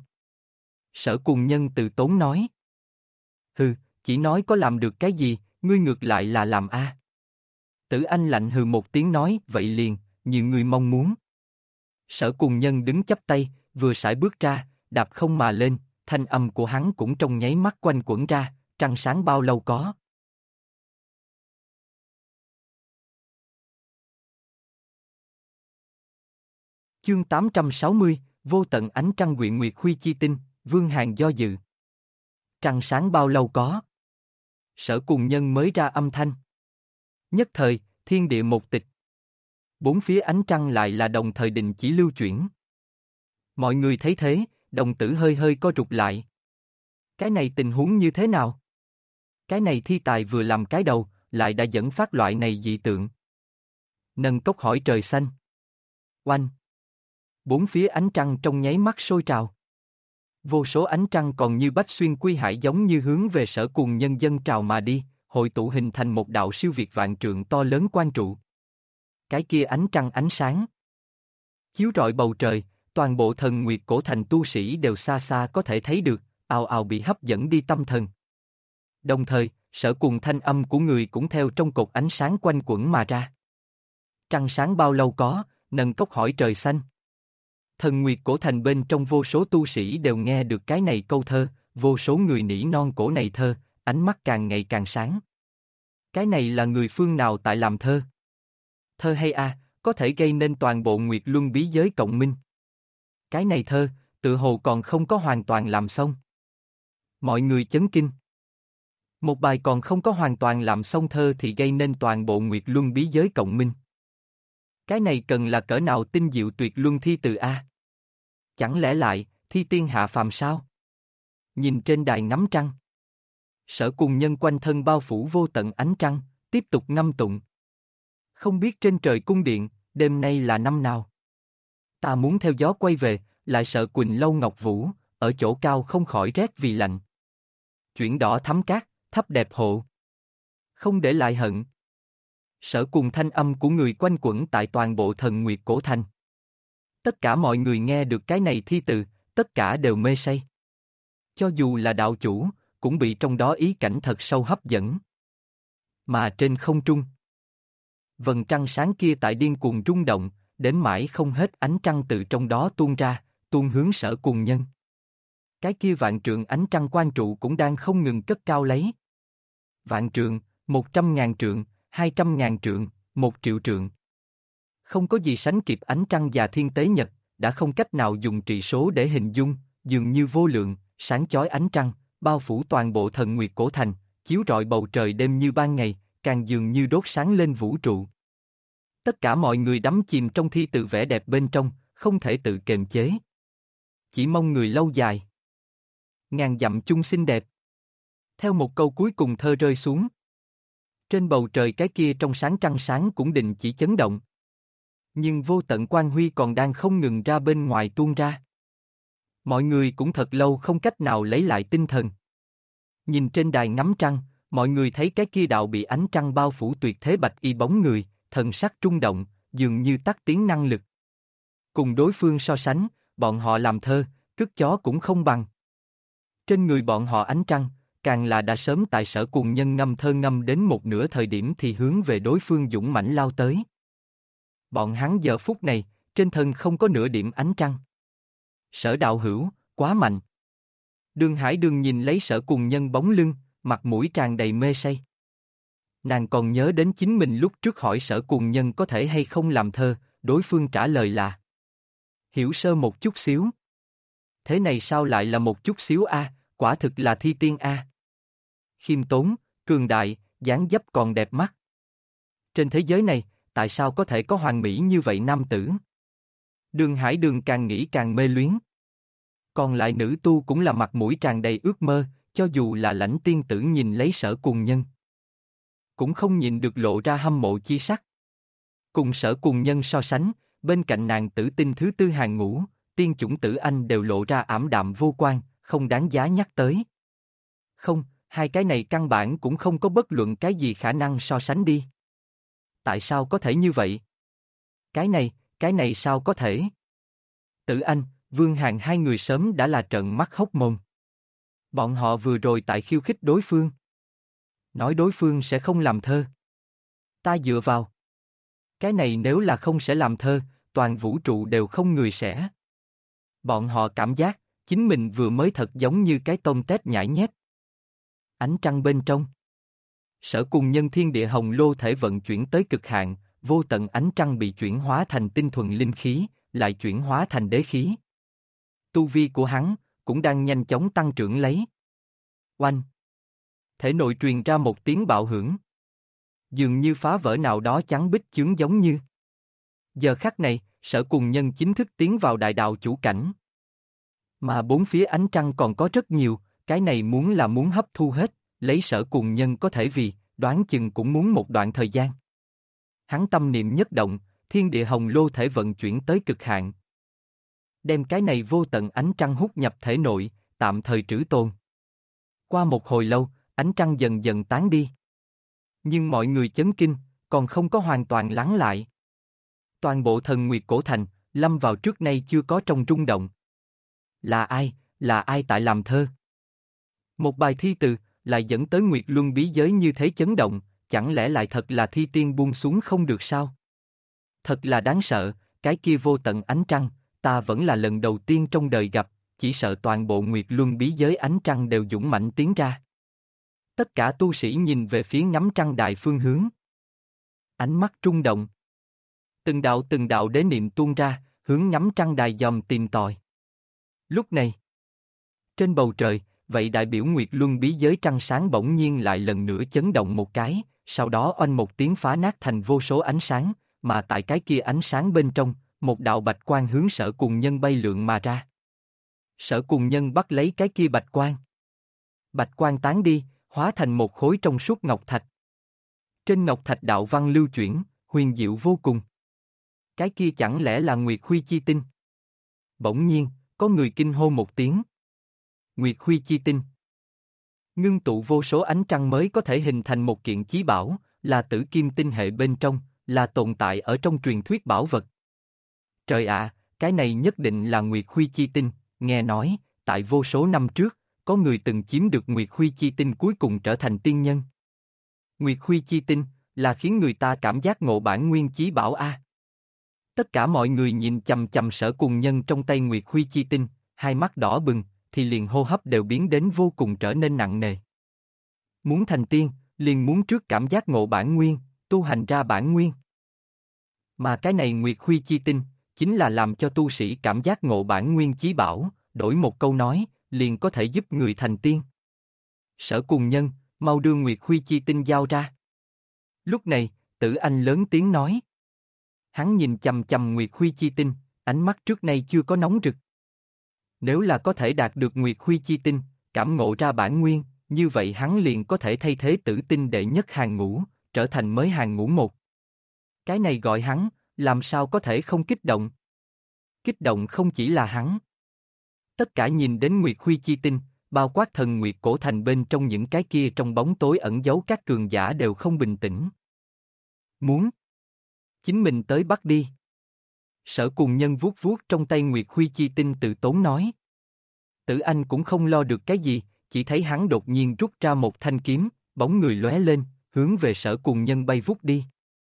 Sở Cùng Nhân từ tốn nói. Hừ, chỉ nói có làm được cái gì, ngươi ngược lại là làm a. Tử Anh lạnh hừ một tiếng nói, vậy liền, như ngươi mong muốn. Sở Cùng Nhân đứng chắp tay, vừa sải bước ra, đạp không mà lên, thanh âm của hắn cũng trong nháy mắt quanh quẩn ra, trăng sáng bao lâu có. Chương 860, vô tận ánh trăng quyện nguyệt huy chi tinh, Vương Hàn do dự. Trăng sáng bao lâu có. Sở Cùng Nhân mới ra âm thanh. Nhất thời, thiên địa một tịch. Bốn phía ánh trăng lại là đồng thời đình chỉ lưu chuyển. Mọi người thấy thế, đồng tử hơi hơi co rụt lại. Cái này tình huống như thế nào? Cái này thi tài vừa làm cái đầu, lại đã dẫn phát loại này dị tượng. Nâng cốc hỏi trời xanh. Oanh! Bốn phía ánh trăng trong nháy mắt sôi trào. Vô số ánh trăng còn như bách xuyên quy hải giống như hướng về Sở Cùng Nhân dân trào mà đi, hội tụ hình thành một đạo siêu việt vạn trượng to lớn quan trụ. Cái kia ánh trăng ánh sáng chiếu rọi bầu trời, toàn bộ thần Nguyệt Cổ Thành tu sĩ đều xa xa có thể thấy được, ào ào bị hấp dẫn đi tâm thần. Đồng thời, Sở Cùng thanh âm của người cũng theo trong cột ánh sáng quanh quẩn mà ra. Trăng sáng bao lâu có, nâng cốc hỏi trời xanh. Thần Nguyệt Cổ Thành bên trong vô số tu sĩ đều nghe được cái này câu thơ, vô số người nỉ non cổ này thơ, ánh mắt càng ngày càng sáng. Cái này là người phương nào tại làm thơ? Thơ hay a, có thể gây nên toàn bộ Nguyệt Luân bí giới cộng minh. Cái này thơ, tự hồ còn không có hoàn toàn làm xong. Mọi người chấn kinh. Một bài còn không có hoàn toàn làm xong thơ thì gây nên toàn bộ Nguyệt Luân bí giới cộng minh. Cái này cần là cỡ nào tinh diệu tuyệt luân thi từ a? Chẳng lẽ lại, thi tiên hạ phàm sao? Nhìn trên đài ngắm trăng. Sở Cùng Nhân quanh thân bao phủ vô tận ánh trăng, tiếp tục ngâm tụng. Không biết trên trời cung điện, đêm nay là năm nào? Ta muốn theo gió quay về, lại sợ Quỳnh Lâu Ngọc Vũ, ở chỗ cao không khỏi rét vì lạnh. Chuyển đỏ thắm cát, thấp đẹp hộ. Không để lại hận. Sở Cùng thanh âm của người quanh quẩn tại toàn bộ thần Nguyệt Cổ Thành. Tất cả mọi người nghe được cái này thi từ, tất cả đều mê say. Cho dù là đạo chủ, cũng bị trong đó ý cảnh thật sâu hấp dẫn. Mà trên không trung, vầng trăng sáng kia tại điên cuồng rung động, đến mãi không hết ánh trăng từ trong đó tuôn ra, tuôn hướng Sở Cuồng Nhân. Cái kia vạn trượng ánh trăng quang trụ cũng đang không ngừng cất cao lấy. Vạn trượng, 100.000 trượng, 200.000 trượng, 1 triệu trượng. Không có gì sánh kịp ánh trăng và thiên tế nhật, đã không cách nào dùng trị số để hình dung, dường như vô lượng, sáng chói ánh trăng, bao phủ toàn bộ Thần Nguyệt Cổ Thành, chiếu rọi bầu trời đêm như ban ngày, càng dường như đốt sáng lên vũ trụ. Tất cả mọi người đắm chìm trong thi từ vẻ đẹp bên trong, không thể tự kiềm chế. Chỉ mong người lâu dài. Ngàn dặm chung xinh đẹp. Theo một câu cuối cùng thơ rơi xuống. Trên bầu trời cái kia trong sáng trăng sáng cũng đình chỉ chấn động. Nhưng vô tận quang huy còn đang không ngừng ra bên ngoài tuôn ra. Mọi người cũng thật lâu không cách nào lấy lại tinh thần. Nhìn trên đài ngắm trăng, mọi người thấy cái kia đạo bị ánh trăng bao phủ tuyệt thế bạch y bóng người, thần sắc trung động, dường như tắt tiếng năng lực. Cùng đối phương so sánh, bọn họ làm thơ, cất chó cũng không bằng. Trên người bọn họ ánh trăng, càng là đã sớm tại Sở Cuồng Nhân ngâm thơ ngâm đến một nửa thời điểm thì hướng về đối phương dũng mãnh lao tới. Bọn hắn giờ phút này, trên thân không có nửa điểm ánh trăng. Sở đạo hữu, quá mạnh. Đường Hải Đường nhìn lấy Sở Cuồng Nhân bóng lưng, mặt mũi tràn đầy mê say. Nàng còn nhớ đến chính mình lúc trước hỏi Sở Cuồng Nhân có thể hay không làm thơ, đối phương trả lời là hiểu sơ một chút xíu. Thế này sao lại là một chút xíu a, quả thực là thi tiên a. Khiêm tốn, cường đại, dáng dấp còn đẹp mắt. Trên thế giới này, tại sao có thể có hoàn mỹ như vậy nam tử? Đường Hải Đường càng nghĩ càng mê luyến. Còn lại nữ tu cũng là mặt mũi tràn đầy ước mơ, cho dù là Lãnh tiên tử nhìn lấy Sở Cuồng Nhân, cũng không nhìn được lộ ra hâm mộ chi sắc. Cùng Sở Cuồng Nhân so sánh, bên cạnh nàng tử tinh thứ tư hàng ngũ, tiên chủng tử anh đều lộ ra ảm đạm vô quan, không đáng giá nhắc tới. Không, hai cái này căn bản cũng không có bất luận cái gì khả năng so sánh đi. Tại sao có thể như vậy? Cái này sao có thể? Tử Anh, Vương Hàn hai người sớm đã là trợn mắt hốc mồm. Bọn họ vừa rồi tại khiêu khích đối phương. Nói đối phương sẽ không làm thơ. Ta dựa vào. Cái này nếu là không sẽ làm thơ, toàn vũ trụ đều không người sẽ. Bọn họ cảm giác, chính mình vừa mới thật giống như cái tôm tép nhãi nhép. Ánh trăng bên trong. Sở Cuồng Nhân thiên địa hồng lô thể vận chuyển tới cực hạn, vô tận ánh trăng bị chuyển hóa thành tinh thuần linh khí, lại chuyển hóa thành đế khí. Tu vi của hắn, cũng đang nhanh chóng tăng trưởng lấy. Oanh! Thể nội truyền ra một tiếng bạo hưởng. Dường như phá vỡ nào đó chắn bích chướng giống như. Giờ khắc này, Sở Cuồng Nhân chính thức tiến vào đại đạo chủ cảnh. Mà bốn phía ánh trăng còn có rất nhiều, cái này muốn hấp thu hết, lấy Sở Cuồng Nhân có thể vì, đoán chừng cũng muốn một đoạn thời gian. Hắn tâm niệm nhất động, thiên địa hồng lô thể vận chuyển tới cực hạn. Đem cái này vô tận ánh trăng hút nhập thể nội, tạm thời trữ tồn. Qua một hồi lâu, ánh trăng dần dần tán đi. Nhưng mọi người chấn kinh, còn không có hoàn toàn lắng lại. Toàn bộ Thần Nguyệt Cổ Thành, lâm vào trước nay chưa có trong rung động. Là ai tại làm thơ? Một bài thi từ, lại dẫn tới Nguyệt Luân bí giới như thế chấn động, chẳng lẽ lại thật là thi tiên buông xuống không được sao? Thật là đáng sợ, cái kia vô tận ánh trăng, ta vẫn là lần đầu tiên trong đời gặp, chỉ sợ toàn bộ Nguyệt Luân bí giới ánh trăng đều dũng mãnh tiến ra. Tất cả tu sĩ nhìn về phía ngắm trăng đại phương hướng. Ánh mắt trung động. Từng đạo đế niệm tuôn ra, hướng ngắm trăng đài dòm tìm tòi. Lúc này, trên bầu trời, vậy đại biểu Nguyệt Luân bí giới trăng sáng bỗng nhiên lại lần nữa chấn động một cái, sau đó oanh một tiếng phá nát thành vô số ánh sáng, mà tại cái kia ánh sáng bên trong, một đạo bạch quang hướng Sở Cuồng Nhân bay lượn mà ra. Sở Cuồng Nhân bắt lấy cái kia bạch quang. Bạch quang tán đi, hóa thành một khối trong suốt ngọc thạch. Trên ngọc thạch đạo văn lưu chuyển, huyền diệu vô cùng. Cái kia chẳng lẽ là Nguyệt Huy chi tinh? Bỗng nhiên, có người kinh hô một tiếng. Nguyệt Huy chi tinh. Ngưng tụ vô số ánh trăng mới có thể hình thành một kiện chí bảo, là tử kim tinh hệ bên trong, là tồn tại ở trong truyền thuyết bảo vật. Trời ạ, cái này nhất định là Nguyệt Huy chi tinh, nghe nói, tại vô số năm trước, có người từng chiếm được Nguyệt Huy Chi Tinh cuối cùng trở thành tiên nhân. Nguyệt Huy Chi Tinh, là khiến người ta cảm giác ngộ bản nguyên chí bảo a. Tất cả mọi người nhìn chằm chằm Sở Cùng Nhân trong tay Nguyệt Huy Chi Tinh, hai mắt đỏ bừng, thì liền hô hấp đều biến đến vô cùng trở nên nặng nề. Muốn thành tiên, liền muốn trước cảm giác ngộ bản nguyên, tu hành ra bản nguyên. Mà cái này Nguyệt Huy Chi Tinh, chính là làm cho tu sĩ cảm giác ngộ bản nguyên chí bảo, đổi một câu nói, liền có thể giúp người thành tiên. Sở Cùng Nhân, mau đưa Nguyệt Huy Chi Tinh giao ra. Lúc này, Tử Anh lớn tiếng nói. Hắn nhìn chằm chằm Nguyệt Huy Chi Tinh, ánh mắt trước nay chưa có nóng rực. Nếu là có thể đạt được Nguyệt Huy Chi Tinh, cảm ngộ ra bản nguyên, như vậy hắn liền có thể thay thế Tử Tinh đệ nhất hàng ngũ, trở thành mới hàng ngũ một. Cái này gọi hắn, làm sao có thể không kích động? Kích động không chỉ là hắn. Tất cả nhìn đến Nguyệt Huy Chi Tinh, bao quát thần Nguyệt Cổ Thành bên trong những cái kia trong bóng tối ẩn giấu các cường giả đều không bình tĩnh. Muốn chính mình tới bắt đi. Sở Cùng Nhân vuốt vuốt trong tay Nguyệt Huy Chi Tinh tự tốn nói. Tử Anh cũng không lo được cái gì, chỉ thấy hắn đột nhiên rút ra một thanh kiếm, bóng người lóe lên, hướng về Sở Cùng Nhân bay vút đi.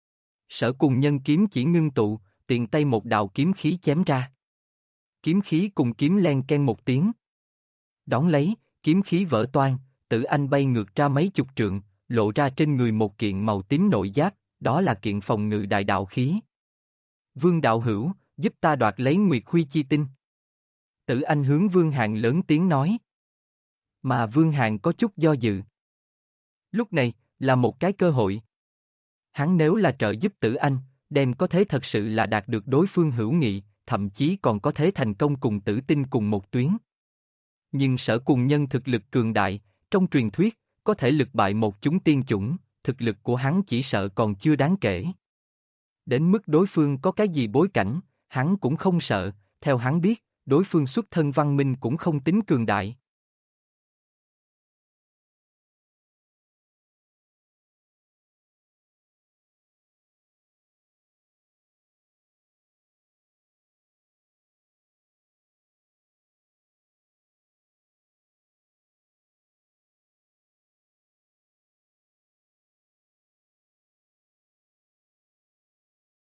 Sở Cùng Nhân kiếm chỉ ngưng tụ, tiện tay một đạo kiếm khí chém ra. Kiếm khí cùng kiếm len ken một tiếng. Đón lấy, kiếm khí vỡ toang, Tử Anh bay ngược ra mấy chục trượng, lộ ra trên người một kiện màu tím nội giáp, đó là kiện phòng ngự đại đạo khí. Vương đạo hữu, giúp ta đoạt lấy Nguyệt Huy Chi Tinh. Tử Anh hướng Vương Hàn lớn tiếng nói. Mà Vương Hàn có chút do dự. Lúc này, là một cái cơ hội. Hắn nếu là trợ giúp Tử Anh, đem có thể thật sự là đạt được đối phương hữu nghị, thậm chí còn có thể thành công cùng Tử Tinh cùng một tuyến. Nhưng Sở Cùng Nhân thực lực cường đại, trong truyền thuyết, có thể lực bại một chúng tiên chủng, thực lực của hắn chỉ sợ còn chưa đáng kể. Đến mức đối phương có cái gì bối cảnh, hắn cũng không sợ, theo hắn biết, đối phương xuất thân văn minh cũng không tính cường đại.